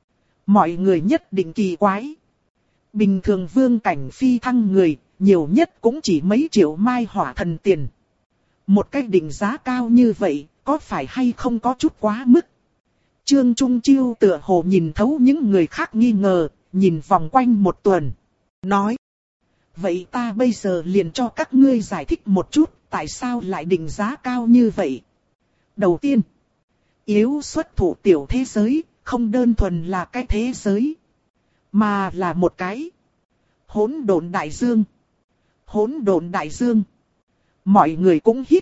Speaker 1: Mọi người nhất định kỳ quái. Bình thường vương cảnh phi thăng người, nhiều nhất cũng chỉ mấy triệu mai hỏa thần tiền. Một cái định giá cao như vậy, có phải hay không có chút quá mức? Trương Trung Chiêu tựa hồ nhìn thấu những người khác nghi ngờ, nhìn vòng quanh một tuần. Nói. Vậy ta bây giờ liền cho các ngươi giải thích một chút, tại sao lại định giá cao như vậy. Đầu tiên, yếu xuất thủ tiểu thế giới, không đơn thuần là cái thế giới, mà là một cái hỗn độn đại dương. Hỗn độn đại dương. Mọi người cũng hít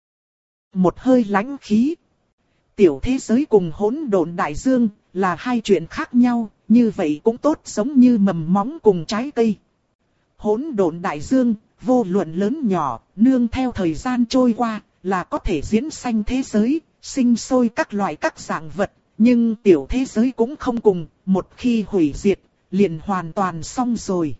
Speaker 1: một hơi lãnh khí. Tiểu thế giới cùng hỗn độn đại dương là hai chuyện khác nhau, như vậy cũng tốt giống như mầm móng cùng trái cây. Hỗn độn đại dương, vô luận lớn nhỏ, nương theo thời gian trôi qua, là có thể diễn sanh thế giới, sinh sôi các loại các dạng vật, nhưng tiểu thế giới cũng không cùng, một khi hủy diệt, liền hoàn toàn xong rồi.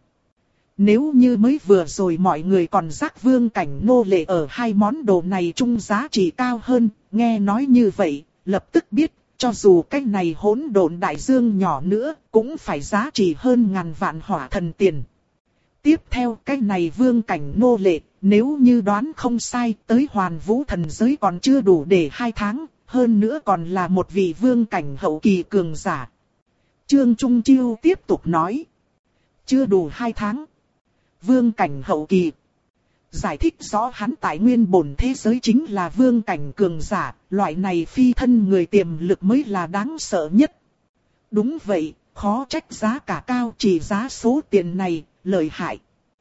Speaker 1: Nếu như mới vừa rồi mọi người còn giác vương cảnh nô lệ ở hai món đồ này chung giá trị cao hơn, nghe nói như vậy, lập tức biết, cho dù cái này hỗn độn đại dương nhỏ nữa, cũng phải giá trị hơn ngàn vạn hỏa thần tiền. Tiếp theo cái này vương cảnh nô lệ, nếu như đoán không sai, tới hoàn vũ thần giới còn chưa đủ để hai tháng, hơn nữa còn là một vị vương cảnh hậu kỳ cường giả. Trương Trung Chiêu tiếp tục nói, chưa đủ hai tháng. Vương cảnh hậu kỳ. Giải thích rõ hắn tại nguyên bổn thế giới chính là vương cảnh cường giả, loại này phi thân người tiềm lực mới là đáng sợ nhất. Đúng vậy, khó trách giá cả cao, chỉ giá số tiền này, lợi hại.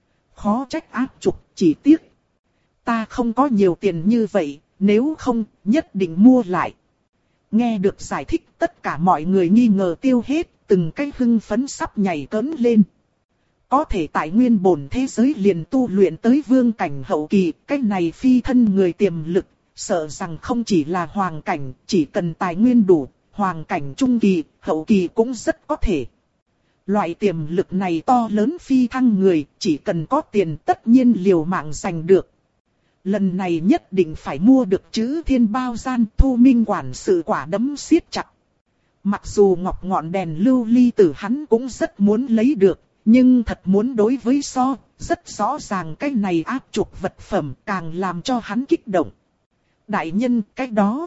Speaker 1: Khó trách áp trục, chỉ tiếc. Ta không có nhiều tiền như vậy, nếu không, nhất định mua lại. Nghe được giải thích, tất cả mọi người nghi ngờ tiêu hết, từng cái hưng phấn sắp nhảy cẫng lên. Có thể tại nguyên bổn thế giới liền tu luyện tới vương cảnh hậu kỳ, cái này phi thân người tiềm lực, sợ rằng không chỉ là hoàng cảnh, chỉ cần tài nguyên đủ, hoàng cảnh trung kỳ, hậu kỳ cũng rất có thể. Loại tiềm lực này to lớn phi thăng người, chỉ cần có tiền tất nhiên liều mạng giành được. Lần này nhất định phải mua được chữ thiên bao gian, Thu Minh quản sự quả đấm siết chặt. Mặc dù ngọc ngọn đèn lưu ly tử hắn cũng rất muốn lấy được. Nhưng thật muốn đối với so, rất rõ ràng cái này áp trục vật phẩm càng làm cho hắn kích động. Đại nhân, cái đó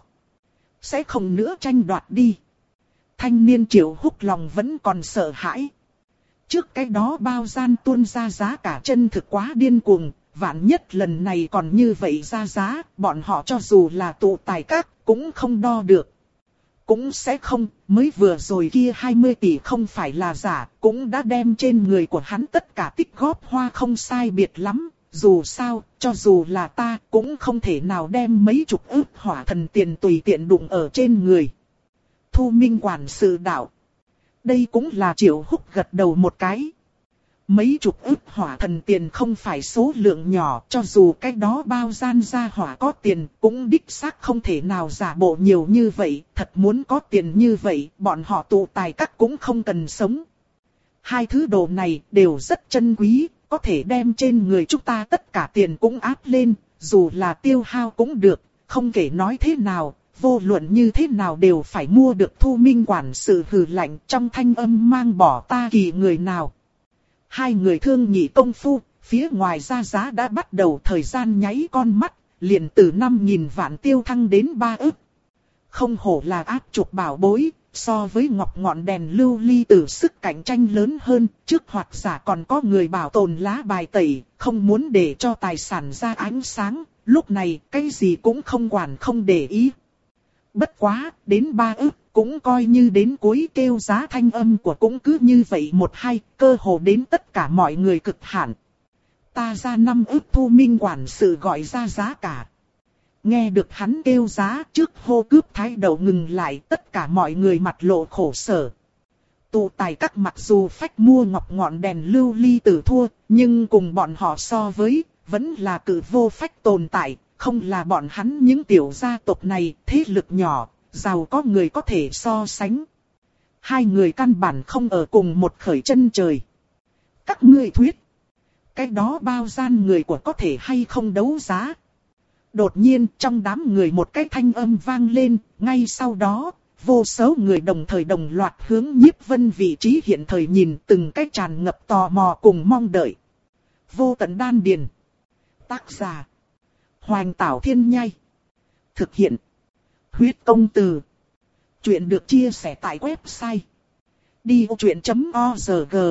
Speaker 1: sẽ không nữa tranh đoạt đi. Thanh niên Triệu Húc lòng vẫn còn sợ hãi. Trước cái đó bao gian tuôn ra giá cả chân thực quá điên cuồng, vạn nhất lần này còn như vậy ra giá, bọn họ cho dù là tụ tài các cũng không đo được. Cũng sẽ không, mới vừa rồi kia hai mươi tỷ không phải là giả, cũng đã đem trên người của hắn tất cả tích góp hoa không sai biệt lắm. Dù sao, cho dù là ta, cũng không thể nào đem mấy chục ức hỏa thần tiền tùy tiện đụng ở trên người. Thu Minh quản sự đạo. Đây cũng là Triệu Húc gật đầu một cái. Mấy chục ức hỏa thần tiền không phải số lượng nhỏ, cho dù cái đó bao gian ra hỏa có tiền, cũng đích xác không thể nào giả bộ nhiều như vậy, thật muốn có tiền như vậy, bọn họ tụ tài các cũng không cần sống. Hai thứ đồ này đều rất chân quý, có thể đem trên người chúng ta tất cả tiền cũng áp lên, dù là tiêu hao cũng được, không kể nói thế nào, vô luận như thế nào đều phải mua được. Thu Minh quản sự hừ lạnh trong thanh âm mang bỏ ta kỳ người nào. Hai người thương nghị công phu, phía ngoài ra giá đã bắt đầu thời gian nháy con mắt, liền từ năm nghìn vạn tiêu thăng đến ba ức. Không hổ là áp trục bảo bối, so với ngọc ngọn đèn lưu ly tử sức cạnh tranh lớn hơn, trước hoặc giả còn có người bảo tồn lá bài tẩy, không muốn để cho tài sản ra ánh sáng, lúc này cái gì cũng không quản không để ý. Bất quá, đến ba ức, cũng coi như đến cuối kêu giá thanh âm của cũng cứ như vậy một hai, cơ hồ đến tất cả mọi người cực hạn. Ta ra năm ức. Thu Minh quản sự gọi ra giá cả. Nghe được hắn kêu giá trước hô cướp thái đầu ngừng lại, tất cả mọi người mặt lộ khổ sở. Tụ tài các mặc dù phách mua ngọc ngọn đèn lưu ly tử thua, nhưng cùng bọn họ so với, vẫn là cự vô phách tồn tại, không là bọn hắn những tiểu gia tộc này, thế lực nhỏ, giàu có người có thể so sánh. Hai người căn bản không ở cùng một khởi chân trời. Các ngươi thuyết, cái đó bao gian người của có thể hay không đấu giá. Đột nhiên trong đám người một cái thanh âm vang lên, ngay sau đó, vô số người đồng thời đồng loạt hướng Nhiếp Vân vị trí hiện thời nhìn, từng cái tràn ngập tò mò cùng mong đợi. Vô tận đan điền. Tác giả Hoành Tảo Thiên Nhai. Thực hiện Huyết Công Từ. Chuyện được chia sẻ tại website đi ô chuyện chấm org.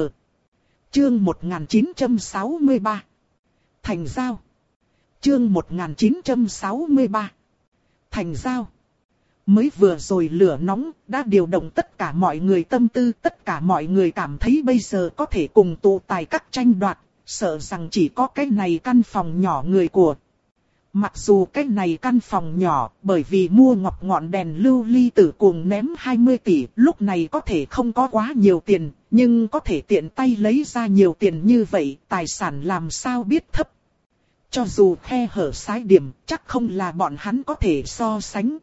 Speaker 1: Chương một nghìn chín trăm sáu mươi ba. Thành giao. Chương một nghìn chín trăm sáu mươi ba. Thành giao. Mới vừa rồi lửa nóng đã điều động tất cả mọi người tâm tư, tất cả mọi người cảm thấy bây giờ có thể cùng tụ tài các tranh đoạt, sợ rằng chỉ có cái này căn phòng nhỏ người của. Mặc dù cái này căn phòng nhỏ, bởi vì mua ngọc ngọn đèn lưu ly tử cuồng ném hai mươi tỷ, lúc này có thể không có quá nhiều tiền, nhưng có thể tiện tay lấy ra nhiều tiền như vậy, tài sản làm sao biết thấp. Cho dù khe hở sái điểm, chắc không là bọn hắn có thể so sánh.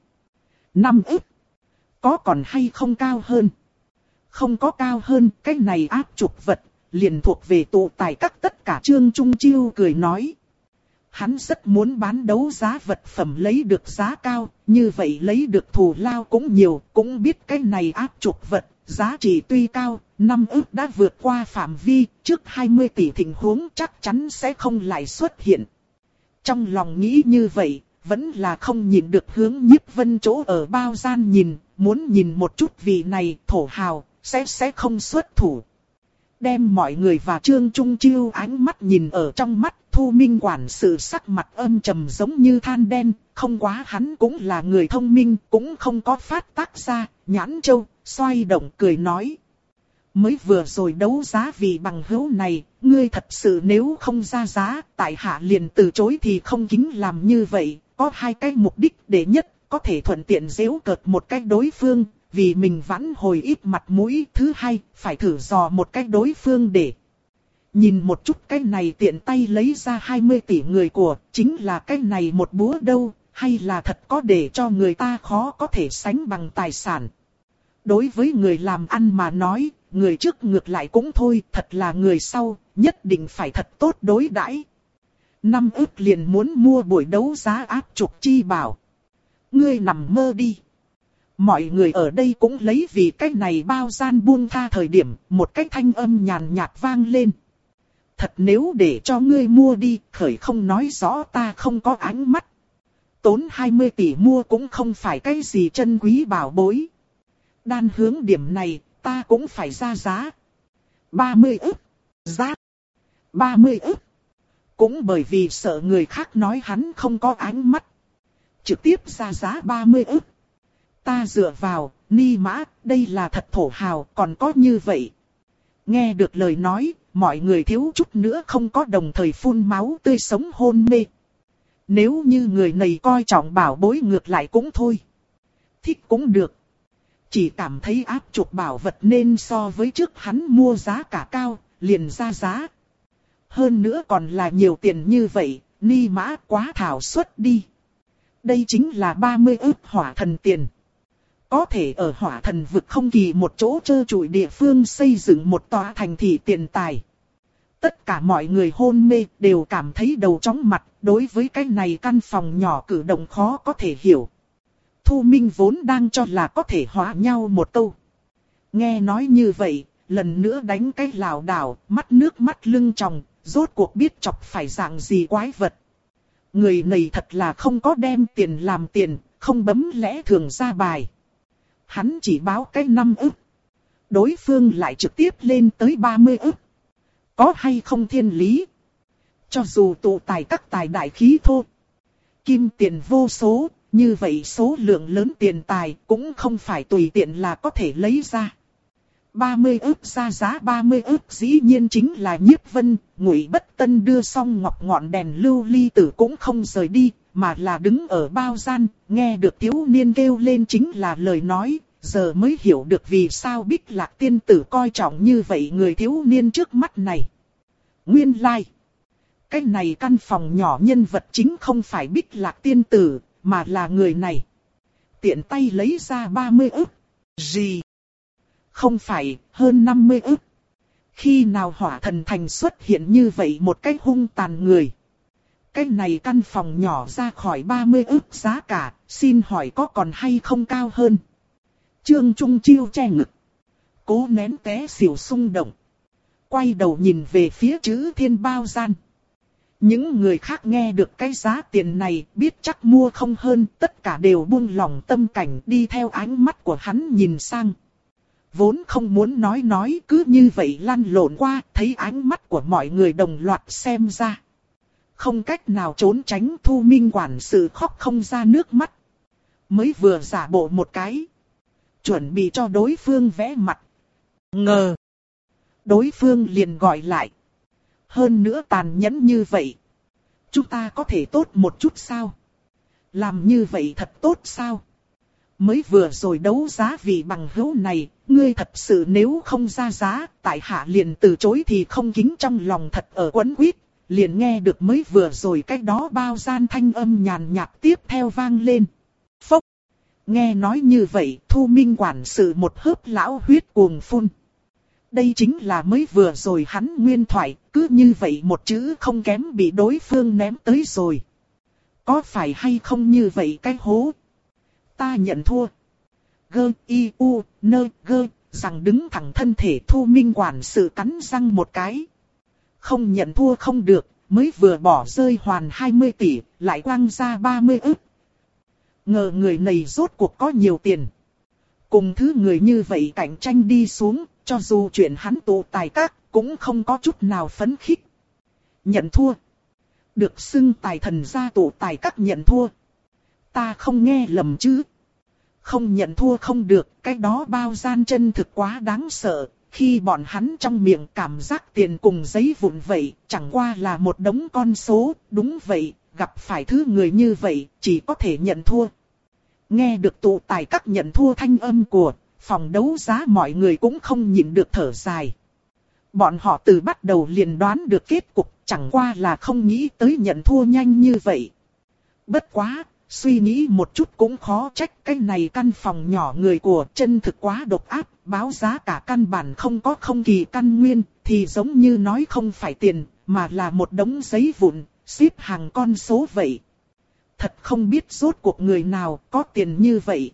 Speaker 1: Năm ức. Có còn hay không cao hơn? Không có cao hơn, cái này áp trục vật, liền thuộc về tụ tài các tất cả. Trương Trung Chiêu cười nói. Hắn rất muốn bán đấu giá vật phẩm lấy được giá cao, như vậy lấy được thù lao cũng nhiều, cũng biết cái này áp trục vật, giá trị tuy cao, năm ức đã vượt qua phạm vi, trước hai mươi tỷ tình huống chắc chắn sẽ không lại xuất hiện. Trong lòng nghĩ như vậy, vẫn là không nhìn được hướng Nhiếp Vân chỗ ở bao gian nhìn, muốn nhìn một chút vị này thổ hào, sẽ sẽ không xuất thủ. Đem mọi người và Trương Trung Chiêu ánh mắt nhìn ở trong mắt, Thu Minh quản sự sắc mặt âm trầm giống như than đen, không quá hắn cũng là người thông minh, cũng không có phát tác ra, nhãn châu, xoay động cười nói. Mới vừa rồi đấu giá vì bằng hữu này, ngươi thật sự nếu không ra giá, tại hạ liền từ chối thì không kính làm như vậy, có hai cái mục đích. Đệ nhất, có thể thuận tiện giễu cợt một cách đối phương, vì mình vãn hồi ít mặt mũi. Thứ hai, phải thử dò một cách đối phương để nhìn một chút cái này tiện tay lấy ra hai mươi tỷ người của, chính là cái này một búa đâu, hay là thật có để cho người ta khó có thể sánh bằng tài sản. Đối với người làm ăn mà nói, người trước ngược lại cũng thôi, thật là người sau, nhất định phải thật tốt đối đãi. Năm ức liền muốn mua buổi đấu giá áp trục chi bảo. Ngươi nằm mơ đi. Mọi người ở đây cũng lấy vì cái này bao gian buông tha thời điểm, một cái thanh âm nhàn nhạt vang lên. Thật nếu để cho ngươi mua đi, khởi không nói rõ ta không có ánh mắt. Tốn hai mươi tỷ mua cũng không phải cái gì chân quý bảo bối. Đan hướng điểm này, ta cũng phải ra giá. ba mươi ức. Giá. ba mươi ức. Cũng bởi vì sợ người khác nói hắn không có ánh mắt. Trực tiếp ra giá ba mươi ức. Ta dựa vào, ni mã, đây là thật thổ hào, còn có như vậy. Nghe được lời nói, mọi người thiếu chút nữa không có đồng thời phun máu tươi sống hôn mê. Nếu như người này coi trọng bảo bối ngược lại cũng thôi. Thích cũng được. Chỉ cảm thấy áp trục bảo vật nên so với trước hắn mua giá cả cao, liền ra giá. Hơn nữa còn là nhiều tiền như vậy, ni mã quá thảo suất đi. Đây chính là ba mươi ức hỏa thần tiền. Có thể ở hỏa thần vực không kỳ một chỗ trơ trụi địa phương xây dựng một tòa thành thị tiền tài. Tất cả mọi người hôn mê đều cảm thấy đầu chóng mặt, đối với cái này căn phòng nhỏ cử động khó có thể hiểu. Thu Minh vốn đang cho là có thể hóa nhau một câu. Nghe nói như vậy, lần nữa đánh cái lảo đảo, mắt nước mắt lưng tròng, rốt cuộc biết chọc phải dạng gì quái vật. Người này thật là không có đem tiền làm tiền, không bấm lẽ thường ra bài. Hắn chỉ báo cái năm ức. Đối phương lại trực tiếp lên tới ba mươi ức. Có hay không thiên lý? Cho dù tụ tài các tài đại khí thô, kim tiền vô số, như vậy số lượng lớn tiền tài cũng không phải tùy tiện là có thể lấy ra. ba mươi ức ra giá ba mươi ức dĩ nhiên chính là Nhiếp Vân, Ngụy Bất Tân đưa xong ngọc ngọn đèn lưu ly tử cũng không rời đi, mà là đứng ở bao gian, nghe được thiếu niên kêu lên chính là lời nói, giờ mới hiểu được vì sao Bích Lạc tiên tử coi trọng như vậy người thiếu niên trước mắt này. Nguyên lai, like. Cái này căn phòng nhỏ nhân vật chính không phải Bích Lạc tiên tử, mà là người này. Tiện tay lấy ra ba mươi ức. Gì? Không phải, hơn năm mươi ức. Khi nào hỏa thần thành xuất hiện như vậy một cái hung tàn người? Cái này căn phòng nhỏ ra khỏi ba mươi ức giá cả, xin hỏi có còn hay không cao hơn? Trương Trung Chiêu che ngực. Cố nén té xỉu xung động. Quay đầu nhìn về phía chữ thiên bao gian. Những người khác nghe được cái giá tiền này biết chắc mua không hơn, tất cả đều buông lòng tâm cảnh đi theo ánh mắt của hắn nhìn sang. Vốn không muốn nói nói cứ như vậy lăn lộn qua, thấy ánh mắt của mọi người đồng loạt xem ra. Không cách nào trốn tránh, Thu Minh quản sự khóc không ra nước mắt. Mới vừa giả bộ một cái, chuẩn bị cho đối phương vẽ mặt. Ngờ, đối phương liền gọi lại. Hơn nữa tàn nhẫn như vậy, chúng ta có thể tốt một chút sao? Làm như vậy thật tốt sao? Mới vừa rồi đấu giá vị bằng hữu này, ngươi thật sự nếu không ra giá, tại hạ liền từ chối thì không kính trong lòng thật ở quấn quýt. Liền nghe được mới vừa rồi cách đó bao gian thanh âm nhàn nhạt tiếp theo vang lên. Phốc! Nghe nói như vậy, Thu Minh quản sự một hớp lão huyết cuồng phun. Đây chính là mới vừa rồi hắn nguyên thoại, cứ như vậy một chữ không kém bị đối phương ném tới rồi. Có phải hay không như vậy cái hố? Ta nhận thua. Gơ y u nơ gơ, rằng đứng thẳng thân thể Thu Minh quản sự cắn răng một cái. Không nhận thua không được, mới vừa bỏ rơi hoàn hai mươi tỷ, lại quăng ra ba mươi ức. Ngờ người này rốt cuộc có nhiều tiền. Cùng thứ người như vậy cạnh tranh đi xuống, cho dù chuyện hắn tụ tài các, cũng không có chút nào phấn khích. Nhận thua. Được xưng tài thần gia tụ tài các nhận thua. Ta không nghe lầm chứ. Không nhận thua không được, cái đó bao gian chân thực quá đáng sợ. Khi bọn hắn trong miệng cảm giác tiền cùng giấy vụn vậy, chẳng qua là một đống con số, đúng vậy, gặp phải thứ người như vậy, chỉ có thể nhận thua. Nghe được tụ tài các nhận thua thanh âm của phòng đấu giá, mọi người cũng không nhịn được thở dài. Bọn họ từ bắt đầu liền đoán được kết cục, chẳng qua là không nghĩ tới nhận thua nhanh như vậy. Bất quá, suy nghĩ một chút cũng khó trách, cái này căn phòng nhỏ người của chân thực quá độc ác, báo giá cả căn bản không có không kỳ căn nguyên, thì giống như nói không phải tiền, mà là một đống giấy vụn, xếp hàng con số vậy. Thật không biết rốt cuộc người nào có tiền như vậy.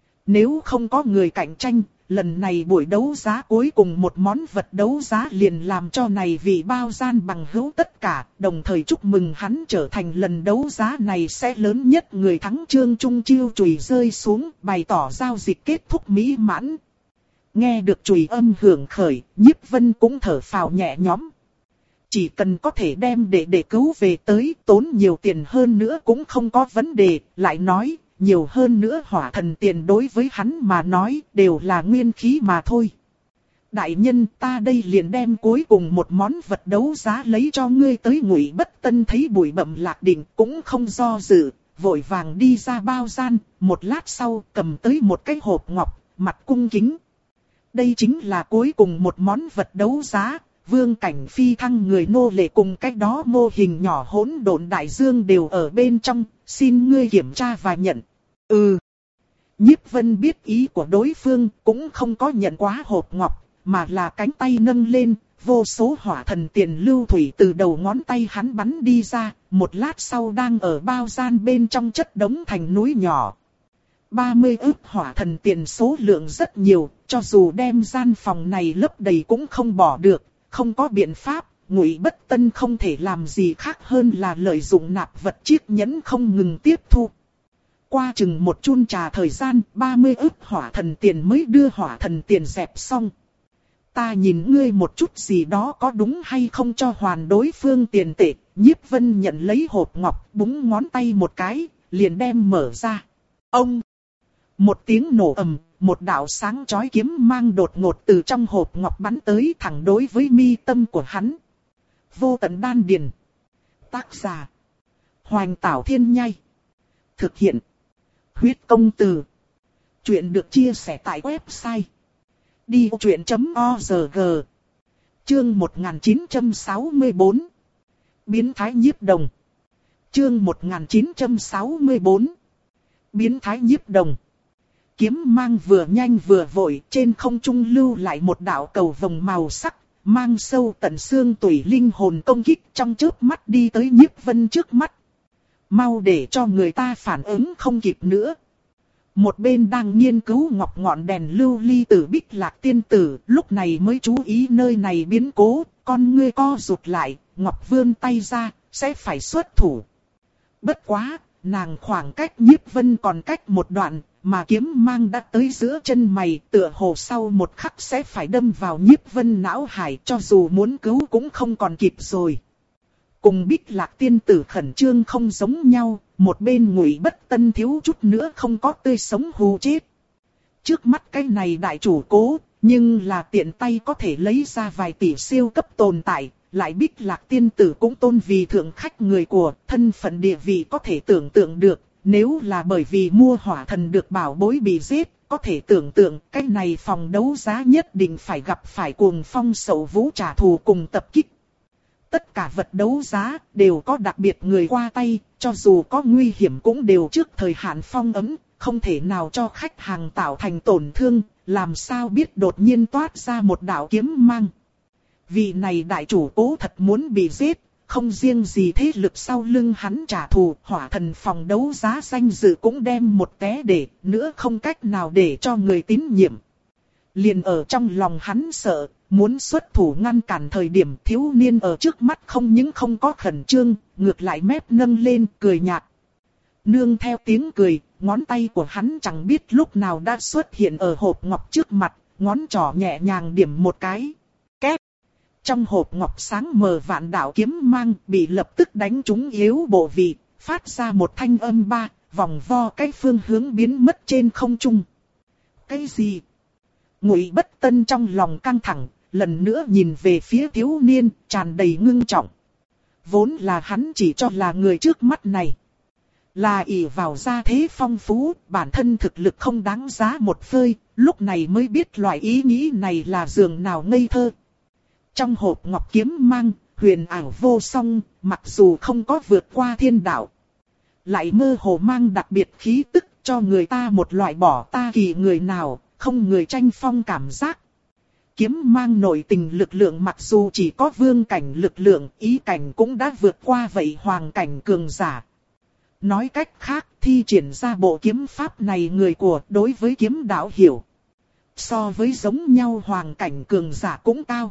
Speaker 1: Nếu không có người cạnh tranh, lần này buổi đấu giá cuối cùng một món vật đấu giá liền làm cho này vị bao gian bằng hữu tất cả, đồng thời chúc mừng hắn trở thành lần đấu giá này sẽ lớn nhất người thắng. Trương Trung chiêu chùy rơi xuống, bày tỏ giao dịch kết thúc mỹ mãn. Nghe được chùy âm hưởng khởi, Nhiếp Vân cũng thở phào nhẹ nhõm. Chỉ cần có thể đem để để cứu về tới, tốn nhiều tiền hơn nữa cũng không có vấn đề, lại nói, nhiều hơn nữa hỏa thần tiền đối với hắn mà nói đều là nguyên khí mà thôi. Đại nhân, ta đây liền đem cuối cùng một món vật đấu giá lấy cho ngươi tới. Ngụy Bất Tân thấy Bụi Bậm Lạc Định cũng không do dự, vội vàng đi ra bao gian, một lát sau cầm tới một cái hộp ngọc, mặt cung kính. Đây chính là cuối cùng một món vật đấu giá. Vương cảnh phi thăng người nô lệ cùng cách đó mô hình nhỏ hỗn độn đại dương đều ở bên trong, xin ngươi kiểm tra và nhận. Ừ. Nhiếp Vân biết ý của đối phương, cũng không có nhận quá hộp ngọc, mà là cánh tay nâng lên, vô số hỏa thần tiền lưu thủy từ đầu ngón tay hắn bắn đi ra, một lát sau đang ở bao gian bên trong chất đống thành núi nhỏ. ba mươi ức hỏa thần tiền số lượng rất nhiều, cho dù đem gian phòng này lấp đầy cũng không bỏ được. Không có biện pháp, Ngụy Bất Tân không thể làm gì khác hơn là lợi dụng nạp vật chiếc nhẫn không ngừng tiếp thu. Qua chừng một chun trà thời gian, ba mươi ức hỏa thần tiền mới đưa hỏa thần tiền dẹp xong. Ta nhìn ngươi một chút gì đó có đúng hay không cho hoàn đối phương tiền tệ. Nhiếp Vân nhận lấy hộp ngọc, búng ngón tay một cái, liền đem mở ra. Ông! Một tiếng nổ ầm, một đạo sáng chói kiếm mang đột ngột từ trong hộp ngọc bắn tới thẳng đối với mi tâm của hắn. Vô tận đan điền. Tác giả: Hoành Tảo Thiên Nhai. Thực hiện: Huyết Công Từ. Chuyện được chia sẻ tại website đi ô chuyện chấm org. Chương một nghìn chín trăm sáu mươi tư. Biến thái nhiếp đồng. Chương một nghìn chín trăm sáu mươi tư. Biến thái nhiếp đồng. Kiếm mang vừa nhanh vừa vội, trên không trung lưu lại một đạo cầu vồng màu sắc, mang sâu tận xương tủy linh hồn công kích trong chớp mắt đi tới Nhiếp Vân trước mắt. Mau để cho người ta phản ứng không kịp nữa. Một bên đang nghiên cứu ngọc ngọn đèn lưu ly tử Bích Lạc tiên tử, lúc này mới chú ý nơi này biến cố, con ngươi co rụt lại, ngọc vươn tay ra, sẽ phải xuất thủ. Bất quá, nàng khoảng cách Nhiếp Vân còn cách một đoạn, mà kiếm mang đã tới giữa chân mày, tựa hồ sau một khắc sẽ phải đâm vào Nhiếp Vân não hải, cho dù muốn cứu cũng không còn kịp rồi. Cùng Bích Lạc tiên tử khẩn trương không giống nhau, một bên Ngụy Bất Tân thiếu chút nữa không có tươi sống hù chết. Trước mắt cái này đại chủ cố, nhưng là tiện tay có thể lấy ra vài tỷ siêu cấp tồn tại, lại Bích Lạc tiên tử cũng tôn vì thượng khách người của, thân phận địa vị có thể tưởng tượng được, nếu là bởi vì mua hỏa thần được bảo bối bị giết, có thể tưởng tượng cái này phòng đấu giá nhất định phải gặp phải cuồng phong sầu vũ trả thù cùng tập kích. Tất cả vật đấu giá đều có đặc biệt người qua tay, cho dù có nguy hiểm cũng đều trước thời hạn phong ấn, không thể nào cho khách hàng tạo thành tổn thương, làm sao biết đột nhiên toát ra một đạo kiếm mang. Vị này đại chủ cố thật muốn bị giết, không riêng gì thế lực sau lưng hắn trả thù, hỏa thần phòng đấu giá danh dự cũng đem một té để, nữa không cách nào để cho người tín nhiệm. Liền ở trong lòng hắn sợ, muốn xuất thủ ngăn cản thời điểm thiếu niên ở trước mắt không những không có khẩn trương, ngược lại mép nâng lên cười nhạt. Nương theo tiếng cười, ngón tay của hắn chẳng biết lúc nào đã xuất hiện ở hộp ngọc trước mặt, ngón trỏ nhẹ nhàng điểm một cái. Két! Trong hộp ngọc sáng mờ vạn đạo kiếm mang bị lập tức đánh trúng yếu bộ vị, phát ra một thanh âm ba, vòng vo cái phương hướng biến mất trên không trung. Cái gì? Ngụy Bất Tân trong lòng căng thẳng, lần nữa nhìn về phía thiếu niên, tràn đầy ngưng trọng. Vốn là hắn chỉ cho là người trước mắt này là ỷ vào gia thế phong phú, bản thân thực lực không đáng giá một phơi, lúc này mới biết loại ý nghĩ này là giường nào ngây thơ. Trong hộp ngọc kiếm mang, huyền ảo vô song, mặc dù không có vượt qua thiên đạo, lại mơ hồ mang đặc biệt khí tức cho người ta một loại bỏ ta kỳ người nào, không người tranh phong cảm giác. Kiếm mang nội tình lực lượng mặc dù chỉ có vương cảnh lực lượng, ý cảnh cũng đã vượt qua vậy hoàng cảnh cường giả. Nói cách khác, thi triển ra bộ kiếm pháp này người của đối với kiếm đạo hiểu so với giống nhau hoàng cảnh cường giả cũng cao.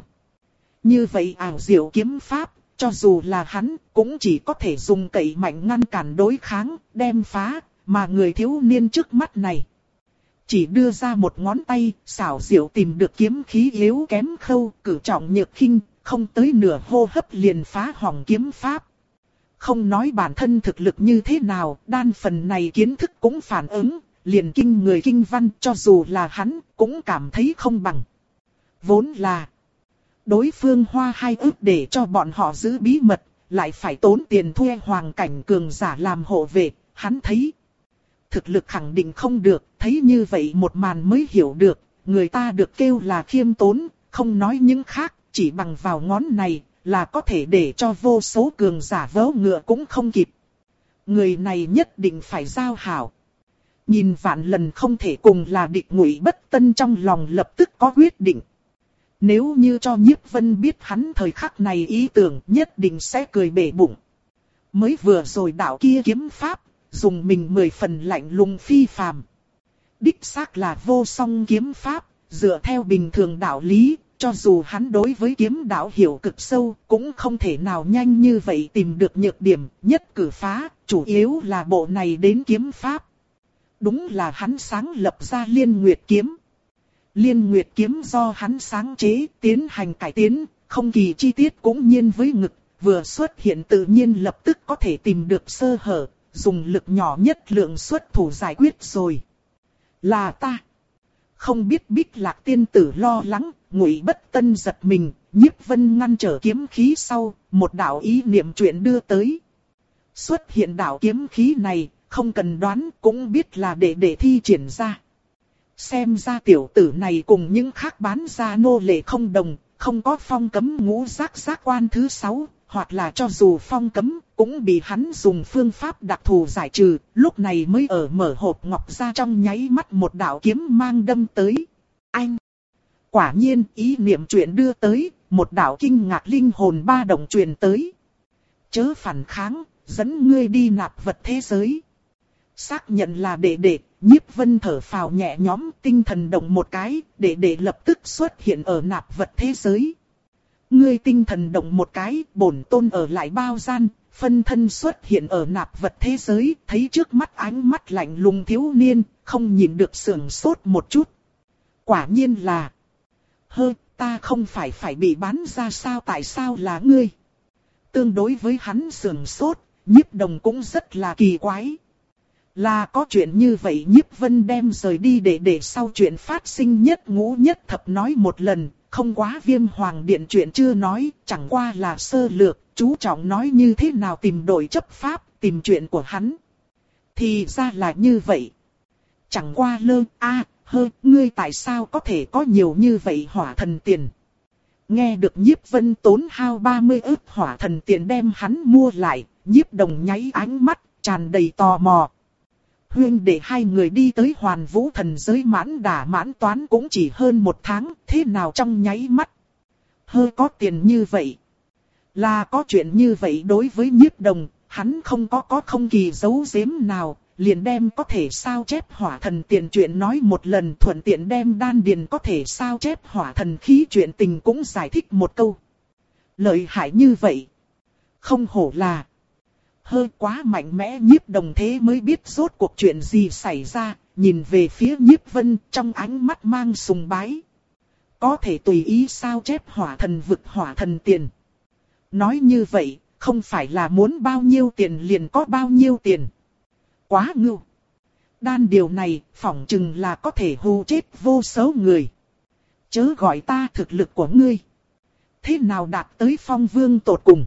Speaker 1: Như vậy ảo diệu kiếm pháp, cho dù là hắn, cũng chỉ có thể dùng cậy mạnh ngăn cản đối kháng, đem phá, mà người thiếu niên trước mắt này chỉ đưa ra một ngón tay, xảo diệu tìm được kiếm khí yếu kém khâu, cử trọng nhược khinh, không tới nửa hô hấp liền phá hỏng kiếm pháp. Không nói bản thân thực lực như thế nào, đan phần này kiến thức cũng phản ứng, liền kinh người kinh văn, cho dù là hắn, cũng cảm thấy không bằng. Vốn là đối phương hoa hai ức để cho bọn họ giữ bí mật, lại phải tốn tiền thuê hoàng cảnh cường giả làm hộ vệ, hắn thấy thực lực khẳng định không được, thấy như vậy một màn mới hiểu được, người ta được kêu là khiêm tốn, không nói những khác, chỉ bằng vào ngón này là có thể để cho vô số cường giả vớ ngựa cũng không kịp. Người này nhất định phải giao hảo. Nhìn vạn lần không thể cùng là địch, Ngụy Bất Tân trong lòng lập tức có quyết định. Nếu như cho Nhiếp Vân biết hắn thời khắc này ý tưởng, nhất định sẽ cười bể bụng. Mới vừa rồi đạo kia kiếm pháp, dùng mình mười phần lạnh lùng phi phàm. Đích xác là vô song kiếm pháp, dựa theo bình thường đạo lý, cho dù hắn đối với kiếm đạo hiểu cực sâu, cũng không thể nào nhanh như vậy tìm được nhược điểm, nhất cử phá, chủ yếu là bộ này đến kiếm pháp. Đúng là hắn sáng lập ra Liên Nguyệt kiếm. Liên Nguyệt kiếm do hắn sáng chế, tiến hành cải tiến, không kỳ chi tiết cũng nhiên với ngực, vừa xuất hiện tự nhiên lập tức có thể tìm được sơ hở, dùng lực nhỏ nhất lượng xuất thủ giải quyết rồi. Là ta. Không biết Bích Lạc tiên tử lo lắng, Ngụy Bất Tân giật mình, Nhiếp Vân ngăn trở kiếm khí sau, một đạo ý niệm chuyện đưa tới. Xuất hiện đạo kiếm khí này, không cần đoán cũng biết là để để thi triển ra. Xem ra tiểu tử này cùng những khác bán ra nô lệ không đồng, không có phong cấm ngũ giác giác quan thứ sáu, hoặc là cho dù phong cấm, cũng bị hắn dùng phương pháp đặc thù giải trừ, lúc này mới ở mở hộp ngọc ra trong nháy mắt một đạo kiếm mang đâm tới. Anh! Quả nhiên, ý niệm chuyện đưa tới, một đạo kinh ngạc linh hồn ba động truyền tới. Chớ phản kháng, dẫn ngươi đi nạp vật thế giới. Xác nhận là đệ đệ, Nhiếp Vân thở phào nhẹ nhõm, tinh thần động một cái, đệ đệ lập tức xuất hiện ở nạp vật thế giới. Ngươi tinh thần động một cái, bổn tôn ở lại bao gian, phân thân xuất hiện ở nạp vật thế giới, thấy trước mắt ánh mắt lạnh lùng thiếu niên, không nhìn được sưởng sốt một chút. Quả nhiên là, hơ, ta không phải phải bị bán ra sao, tại sao là ngươi? Tương đối với hắn sưởng sốt, Nhiếp Đồng cũng rất là kỳ quái. Là có chuyện như vậy, Nhiếp Vân đem rời đi để để sau chuyện phát sinh nhất ngũ nhất thập nói một lần, không quá Viêm Hoàng Điện chuyện chưa nói, chẳng qua là sơ lược, chú trọng nói như thế nào tìm đội chấp pháp, tìm chuyện của hắn. Thì ra là như vậy. Chẳng qua lơ, a à, hơ, ngươi tại sao có thể có nhiều như vậy hỏa thần tiền? Nghe được Nhiếp Vân tốn hao ba mươi ức hỏa thần tiền đem hắn mua lại, Nhiếp Đồng nháy ánh mắt, tràn đầy tò mò. Huyên để hai người đi tới Hoàn Vũ thần giới mãn đả mãn toán cũng chỉ hơn một tháng, thế nào trong nháy mắt? Hơi có tiền như vậy. Là có chuyện như vậy đối với Nhiếp Đồng, hắn không có có không kỳ giấu giếm nào, liền đem có thể sao chép hỏa thần tiền chuyện nói một lần, thuận tiện đem đan điền có thể sao chép hỏa thần khí chuyện tình cũng giải thích một câu. Lợi hại như vậy. Không hổ là hơi quá mạnh mẽ. Nhiếp Đồng thế mới biết rốt cuộc chuyện gì xảy ra, nhìn về phía Nhiếp Vân trong ánh mắt mang sùng bái. Có thể tùy ý sao chép hỏa thần vực hỏa thần tiền. Nói như vậy, không phải là muốn bao nhiêu tiền liền có bao nhiêu tiền. Quá ngưu. Đan điều này, phỏng chừng là có thể hù chết vô số người. Chớ gọi ta thực lực của ngươi. Thế nào đạt tới phong vương tột cùng.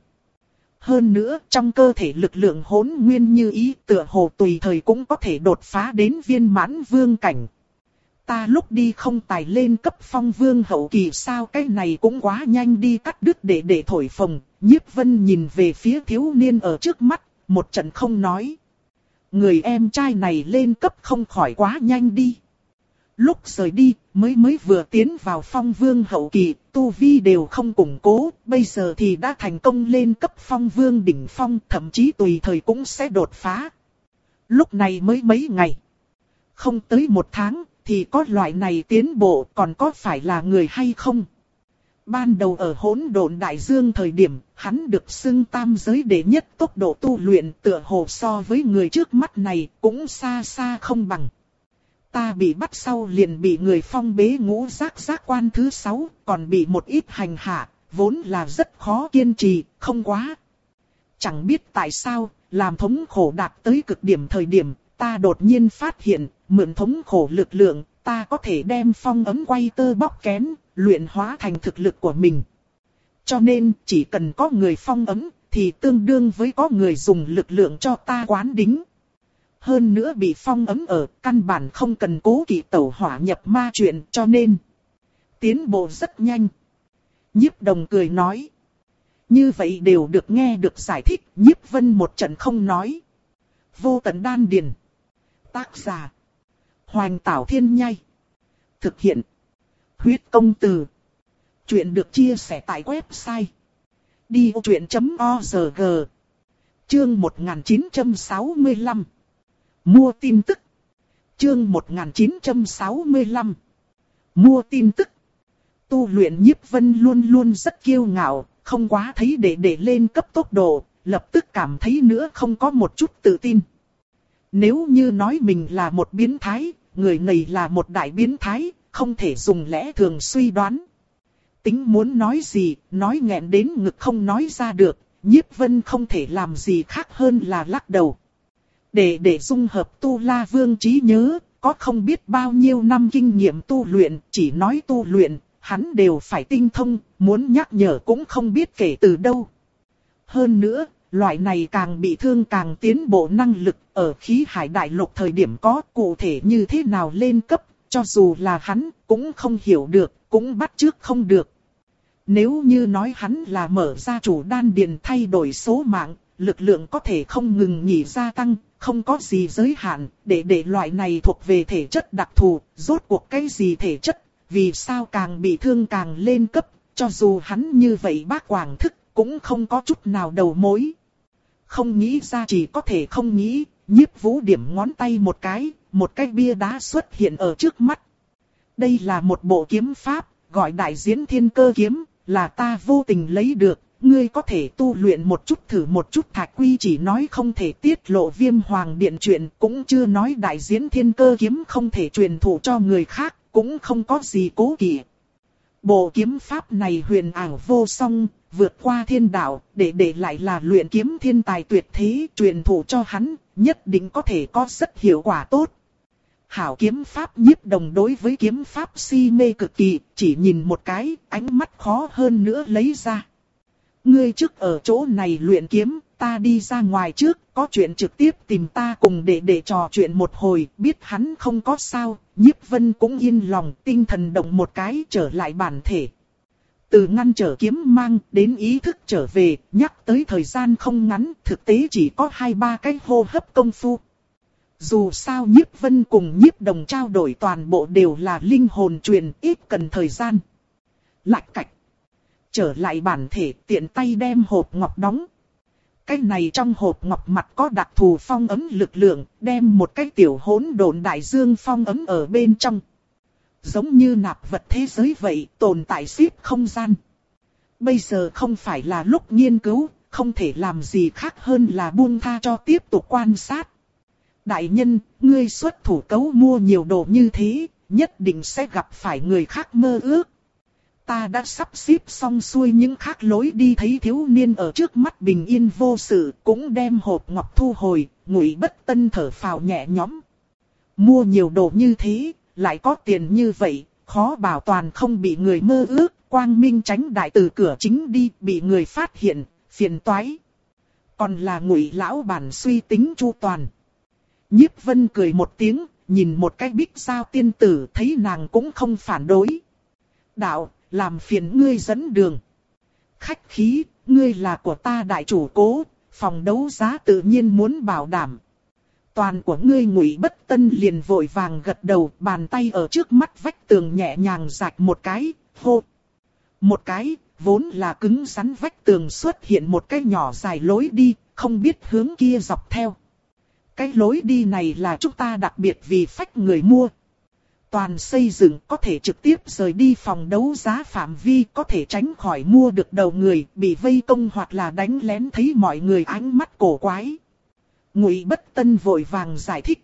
Speaker 1: Hơn nữa, trong cơ thể lực lượng hỗn nguyên như ý tựa hồ tùy thời cũng có thể đột phá đến viên mãn vương cảnh. Ta lúc đi không tài lên cấp phong vương hậu kỳ sao, cái này cũng quá nhanh đi, cắt đứt để để thổi phồng. Nhiếp Vân nhìn về phía thiếu niên ở trước mắt, một trận không nói. Người em trai này lên cấp không khỏi quá nhanh đi. Lúc rời đi, mới mới vừa tiến vào phong vương hậu kỳ, tu vi đều không củng cố, bây giờ thì đã thành công lên cấp phong vương đỉnh phong, thậm chí tùy thời cũng sẽ đột phá. Lúc này mới mấy ngày, không tới một tháng, thì có loại này tiến bộ, còn có phải là người hay không? Ban đầu ở hỗn độn đại dương thời điểm, hắn được xưng tam giới đệ nhất tốc độ tu luyện, tựa hồ so với người trước mắt này cũng xa xa không bằng. Ta bị bắt sau liền bị người phong bế ngũ giác giác quan thứ sáu, còn bị một ít hành hạ, vốn là rất khó kiên trì, không quá. Chẳng biết tại sao, làm thống khổ đạt tới cực điểm thời điểm, ta đột nhiên phát hiện, mượn thống khổ lực lượng, ta có thể đem phong ấm quay tơ bóc kén, luyện hóa thành thực lực của mình. Cho nên, chỉ cần có người phong ấm, thì tương đương với có người dùng lực lượng cho ta quán đính. Hơn nữa bị phong ấm ở, căn bản không cần cố kỵ tẩu hỏa nhập ma chuyện, cho nên tiến bộ rất nhanh. Nhiếp Đồng cười nói. Như vậy đều được nghe được giải thích, Nhiếp Vân một trận không nói. Vô tận đan điền. Tác giả Hoành Tảo Thiên Nhai. Thực hiện Huyết Công Từ. Chuyện được chia sẻ tại website đi ô chuyện chấm org. Chương một nghìn chín trăm sáu mươi lăm. Mua tin tức. Chương một nghìn chín trăm sáu mươi lăm. Mua tin tức. Tu luyện Nhiếp Vân luôn luôn rất kiêu ngạo, không quá thấy để để lên cấp tốc độ, lập tức cảm thấy nữa không có một chút tự tin. Nếu như nói mình là một biến thái, người này là một đại biến thái, không thể dùng lẽ thường suy đoán. Tính muốn nói gì, nói nghẹn đến ngực không nói ra được, Nhiếp Vân không thể làm gì khác hơn là lắc đầu. Để để dung hợp Tu La Vương trí nhớ, có không biết bao nhiêu năm kinh nghiệm tu luyện, chỉ nói tu luyện, hắn đều phải tinh thông, muốn nhắc nhở cũng không biết kể từ đâu. Hơn nữa, loại này càng bị thương càng tiến bộ năng lực, ở khí hải đại lục thời điểm có cụ thể như thế nào lên cấp, cho dù là hắn cũng không hiểu được, cũng bắt chước không được. Nếu như nói hắn là mở ra chủ đan điền thay đổi số mạng, lực lượng có thể không ngừng nghỉ gia tăng, không có gì giới hạn, để để loại này thuộc về thể chất đặc thù, rốt cuộc cái gì thể chất, vì sao càng bị thương càng lên cấp, cho dù hắn như vậy bác quảng thức, cũng không có chút nào đầu mối. Không nghĩ ra chỉ có thể không nghĩ, Nhiếp Vũ điểm ngón tay một cái, một cái bia đá xuất hiện ở trước mắt. Đây là một bộ kiếm pháp, gọi Đại Diễn Thiên Cơ Kiếm, là ta vô tình lấy được, ngươi có thể tu luyện một chút thử một chút. Thạch Quy chỉ nói không thể tiết lộ Viêm Hoàng Điện chuyện, cũng chưa nói đại diễn thiên cơ kiếm không thể truyền thụ cho người khác, cũng không có gì cố kỵ. Bộ kiếm pháp này huyền ảo vô song, vượt qua thiên đạo, để để lại là luyện kiếm thiên tài tuyệt thế, truyền thụ cho hắn, nhất định có thể có rất hiệu quả tốt. Hảo kiếm pháp. Nhiếp Đồng đối với kiếm pháp si mê cực kỳ, chỉ nhìn một cái, ánh mắt khó hơn nữa lấy ra. Ngươi trước ở chỗ này luyện kiếm, ta đi ra ngoài trước, có chuyện trực tiếp tìm ta cùng để để trò chuyện một hồi, biết hắn không có sao, Nhiếp Vân cũng yên lòng, tinh thần động một cái trở lại bản thể. Từ ngăn trở kiếm mang đến ý thức trở về, nhắc tới thời gian không ngắn, thực tế chỉ có hai ba cái hô hấp công phu. Dù sao Nhiếp Vân cùng Nhiếp Đồng trao đổi toàn bộ đều là linh hồn truyền, ít cần thời gian. Lạch cạch. Trở lại bản thể, tiện tay đem hộp ngọc đóng. Cái này trong hộp ngọc mặt có đặc thù phong ấn lực lượng, đem một cái tiểu hỗn độn đại dương phong ấn ở bên trong. Giống như nạp vật thế giới vậy, tồn tại ship không gian. Bây giờ không phải là lúc nghiên cứu, không thể làm gì khác hơn là buông tha cho tiếp tục quan sát. Đại nhân, ngươi xuất thủ cấu mua nhiều đồ như thế, nhất định sẽ gặp phải người khác mơ ước. Ta đã sắp xếp xong xuôi những khác lối đi, thấy thiếu niên ở trước mắt bình yên vô sự, cũng đem hộp ngọc thu hồi, Ngụy Bất Tân thở phào nhẹ nhõm. Mua nhiều đồ như thế, lại có tiền như vậy, khó bảo toàn không bị người mơ ước, quang minh tránh đại từ cửa chính đi, bị người phát hiện, phiền toái. Còn là Ngụy lão bản suy tính chu toàn. Nhiếp Vân cười một tiếng, nhìn một cái Bích Giao tiên tử, thấy nàng cũng không phản đối. Đạo, làm phiền ngươi dẫn đường. Khách khí, ngươi là của ta đại chủ cố, phòng đấu giá tự nhiên muốn bảo đảm. Toàn của ngươi. Ngụy Bất Tân liền vội vàng gật đầu, bàn tay ở trước mắt vách tường nhẹ nhàng rạch một cái, hô. Một cái, vốn là cứng rắn vách tường xuất hiện một cái nhỏ dài lối đi, không biết hướng kia dọc theo. Cái lối đi này là chúng ta đặc biệt vì phách người mua. Toàn xây dựng có thể trực tiếp rời đi phòng đấu giá phạm vi, có thể tránh khỏi mua được đầu người, bị vây công hoặc là đánh lén thấy mọi người ánh mắt cổ quái. Ngụy Bất Tân vội vàng giải thích.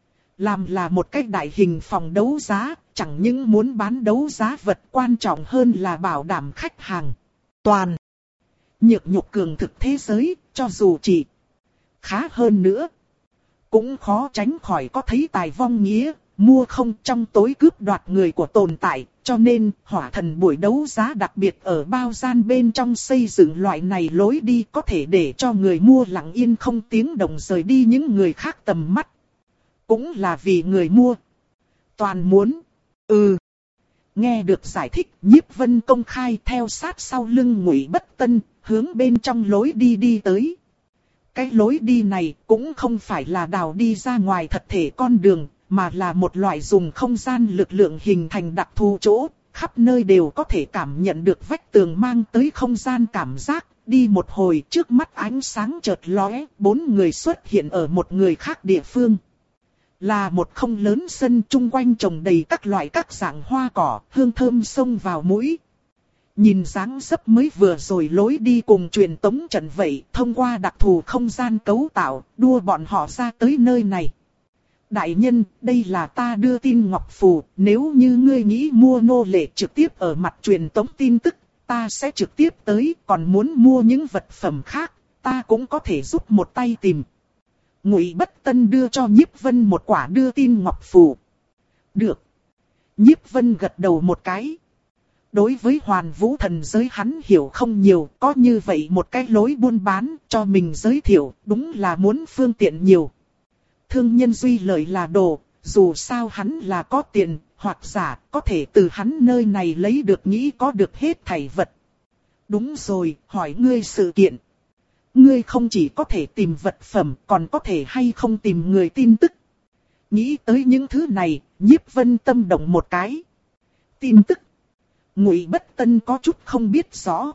Speaker 1: Làm là một cái đại hình phòng đấu giá, chẳng những muốn bán đấu giá vật, quan trọng hơn là bảo đảm khách hàng. Toàn nhược nhục cường thực thế giới, cho dù chỉ khá hơn nữa, cũng khó tránh khỏi có thấy tài vong nghĩa, mua không trong tối cướp đoạt người của tồn tại, cho nên Hỏa Thần buổi đấu giá đặc biệt ở bao gian bên trong xây dựng loại này lối đi, có thể để cho người mua lặng yên không tiếng động rời đi những người khác tầm mắt. Cũng là vì người mua toàn muốn. Ừ. Nghe được giải thích, Nhiếp Vân công khai theo sát sau lưng Ngụy Bất Tân, hướng bên trong lối đi đi tới. Cái lối đi này cũng không phải là đào đi ra ngoài thật thể con đường, mà là một loại dùng không gian lực lượng hình thành đặc thù chỗ, khắp nơi đều có thể cảm nhận được vách tường mang tới không gian cảm giác. Đi một hồi, trước mắt ánh sáng chợt lóe, bốn người xuất hiện ở một người khác địa phương. Là một không lớn sân, chung quanh trồng đầy các loại các dạng hoa cỏ, hương thơm xông vào mũi. Nhìn dáng dấp mới vừa rồi lối đi cùng truyền tống trận vậy, thông qua đặc thù không gian cấu tạo, đua bọn họ ra tới nơi này. Đại nhân, đây là ta đưa tin ngọc phù, nếu như ngươi nghĩ mua nô lệ trực tiếp ở mặt truyền tống tin tức, ta sẽ trực tiếp tới, còn muốn mua những vật phẩm khác, ta cũng có thể giúp một tay tìm. Ngụy Bất Tân đưa cho Nhiếp Vân một quả đưa tin ngọc phù. Được. Nhiếp Vân gật đầu một cái. Đối với Hoàn Vũ thần giới hắn hiểu không nhiều, có như vậy một cái lối buôn bán cho mình giới thiệu, đúng là muốn phương tiện nhiều. Thương nhân duy lợi là đồ, dù sao hắn là có tiền, hoặc giả có thể từ hắn nơi này lấy được nghĩ có được hết thảy vật. Đúng rồi, hỏi ngươi sự kiện. Ngươi không chỉ có thể tìm vật phẩm, còn có thể hay không tìm người tin tức. Nghĩ tới những thứ này, Nhiếp Vân tâm động một cái. Tin tức. Ngụy Bất Tân có chút không biết rõ.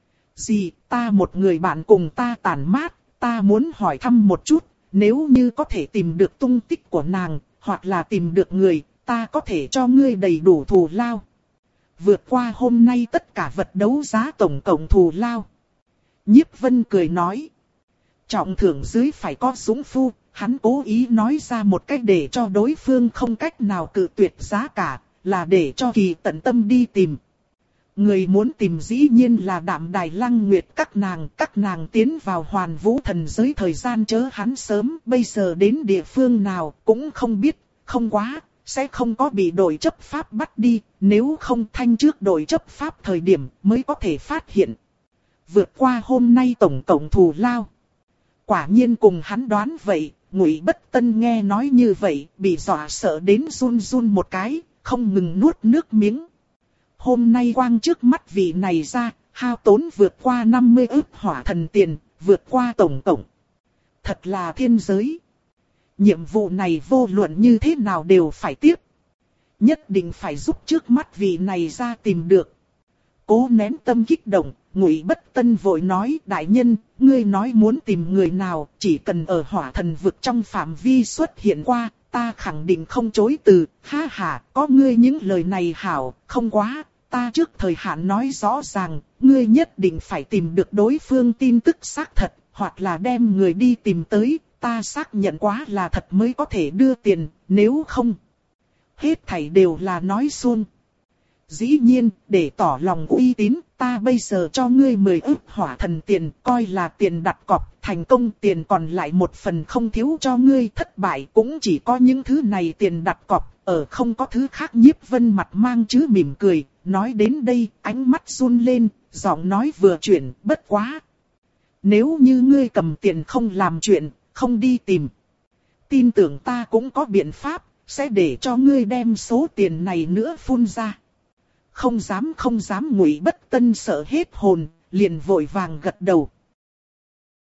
Speaker 1: Gì, ta một người bạn cùng ta tản mát, ta muốn hỏi thăm một chút, nếu như có thể tìm được tung tích của nàng, hoặc là tìm được người, ta có thể cho ngươi đầy đủ thù lao. Vượt qua hôm nay tất cả vật đấu giá tổng cộng thù lao. Nhiếp Vân cười nói. Trọng thưởng dưới phải có dũng phu, hắn cố ý nói ra một cách để cho đối phương không cách nào cự tuyệt giá cả, là để cho Kỳ tận tâm đi tìm. Người muốn tìm dĩ nhiên là Đạm Đài Lăng Nguyệt các nàng, các nàng tiến vào Hoàn Vũ thần giới thời gian chớ hắn sớm, bây giờ đến địa phương nào cũng không biết, không quá, sẽ không có bị đội chấp pháp bắt đi, nếu không thanh trước đội chấp pháp thời điểm mới có thể phát hiện. Vượt qua hôm nay tổng cộng thù lao. Quả nhiên cùng hắn đoán vậy, Ngụy Bất Tân nghe nói như vậy, bị dọa sợ đến run run một cái, không ngừng nuốt nước miếng. Hôm nay quang trước mắt vị này ra, hao tốn vượt qua năm mươi ức hỏa thần tiền, vượt qua tổng cộng. Thật là thiên giới. Nhiệm vụ này vô luận như thế nào đều phải tiếp. Nhất định phải giúp trước mắt vị này ra tìm được. Cố nén tâm kích động, Ngụy Bất Tân vội nói, đại nhân, ngươi nói muốn tìm người nào, chỉ cần ở hỏa thần vực trong phạm vi xuất hiện qua, ta khẳng định không chối từ. Ha ha, có ngươi những lời này hảo, không quá, ta trước thời hạn nói rõ ràng, ngươi nhất định phải tìm được đối phương tin tức xác thật, hoặc là đem người đi tìm tới, ta xác nhận quá là thật mới có thể đưa tiền, nếu không, hết thảy đều là nói suông. Dĩ nhiên, để tỏ lòng uy tín, ta bây giờ cho ngươi mười ức hỏa thần tiền, coi là tiền đặt cọc, thành công tiền còn lại một phần không thiếu cho ngươi, thất bại cũng chỉ có những thứ này tiền đặt cọc, ở không có thứ khác. Nhiếp Vân mặt mang chứa mỉm cười, nói đến đây, ánh mắt run lên, giọng nói vừa chuyển, bất quá. Nếu như ngươi cầm tiền không làm chuyện, không đi tìm, tin tưởng ta cũng có biện pháp, sẽ để cho ngươi đem số tiền này nữa phun ra. Không dám không dám. Ngụy Bất Tân sợ hết hồn, liền vội vàng gật đầu.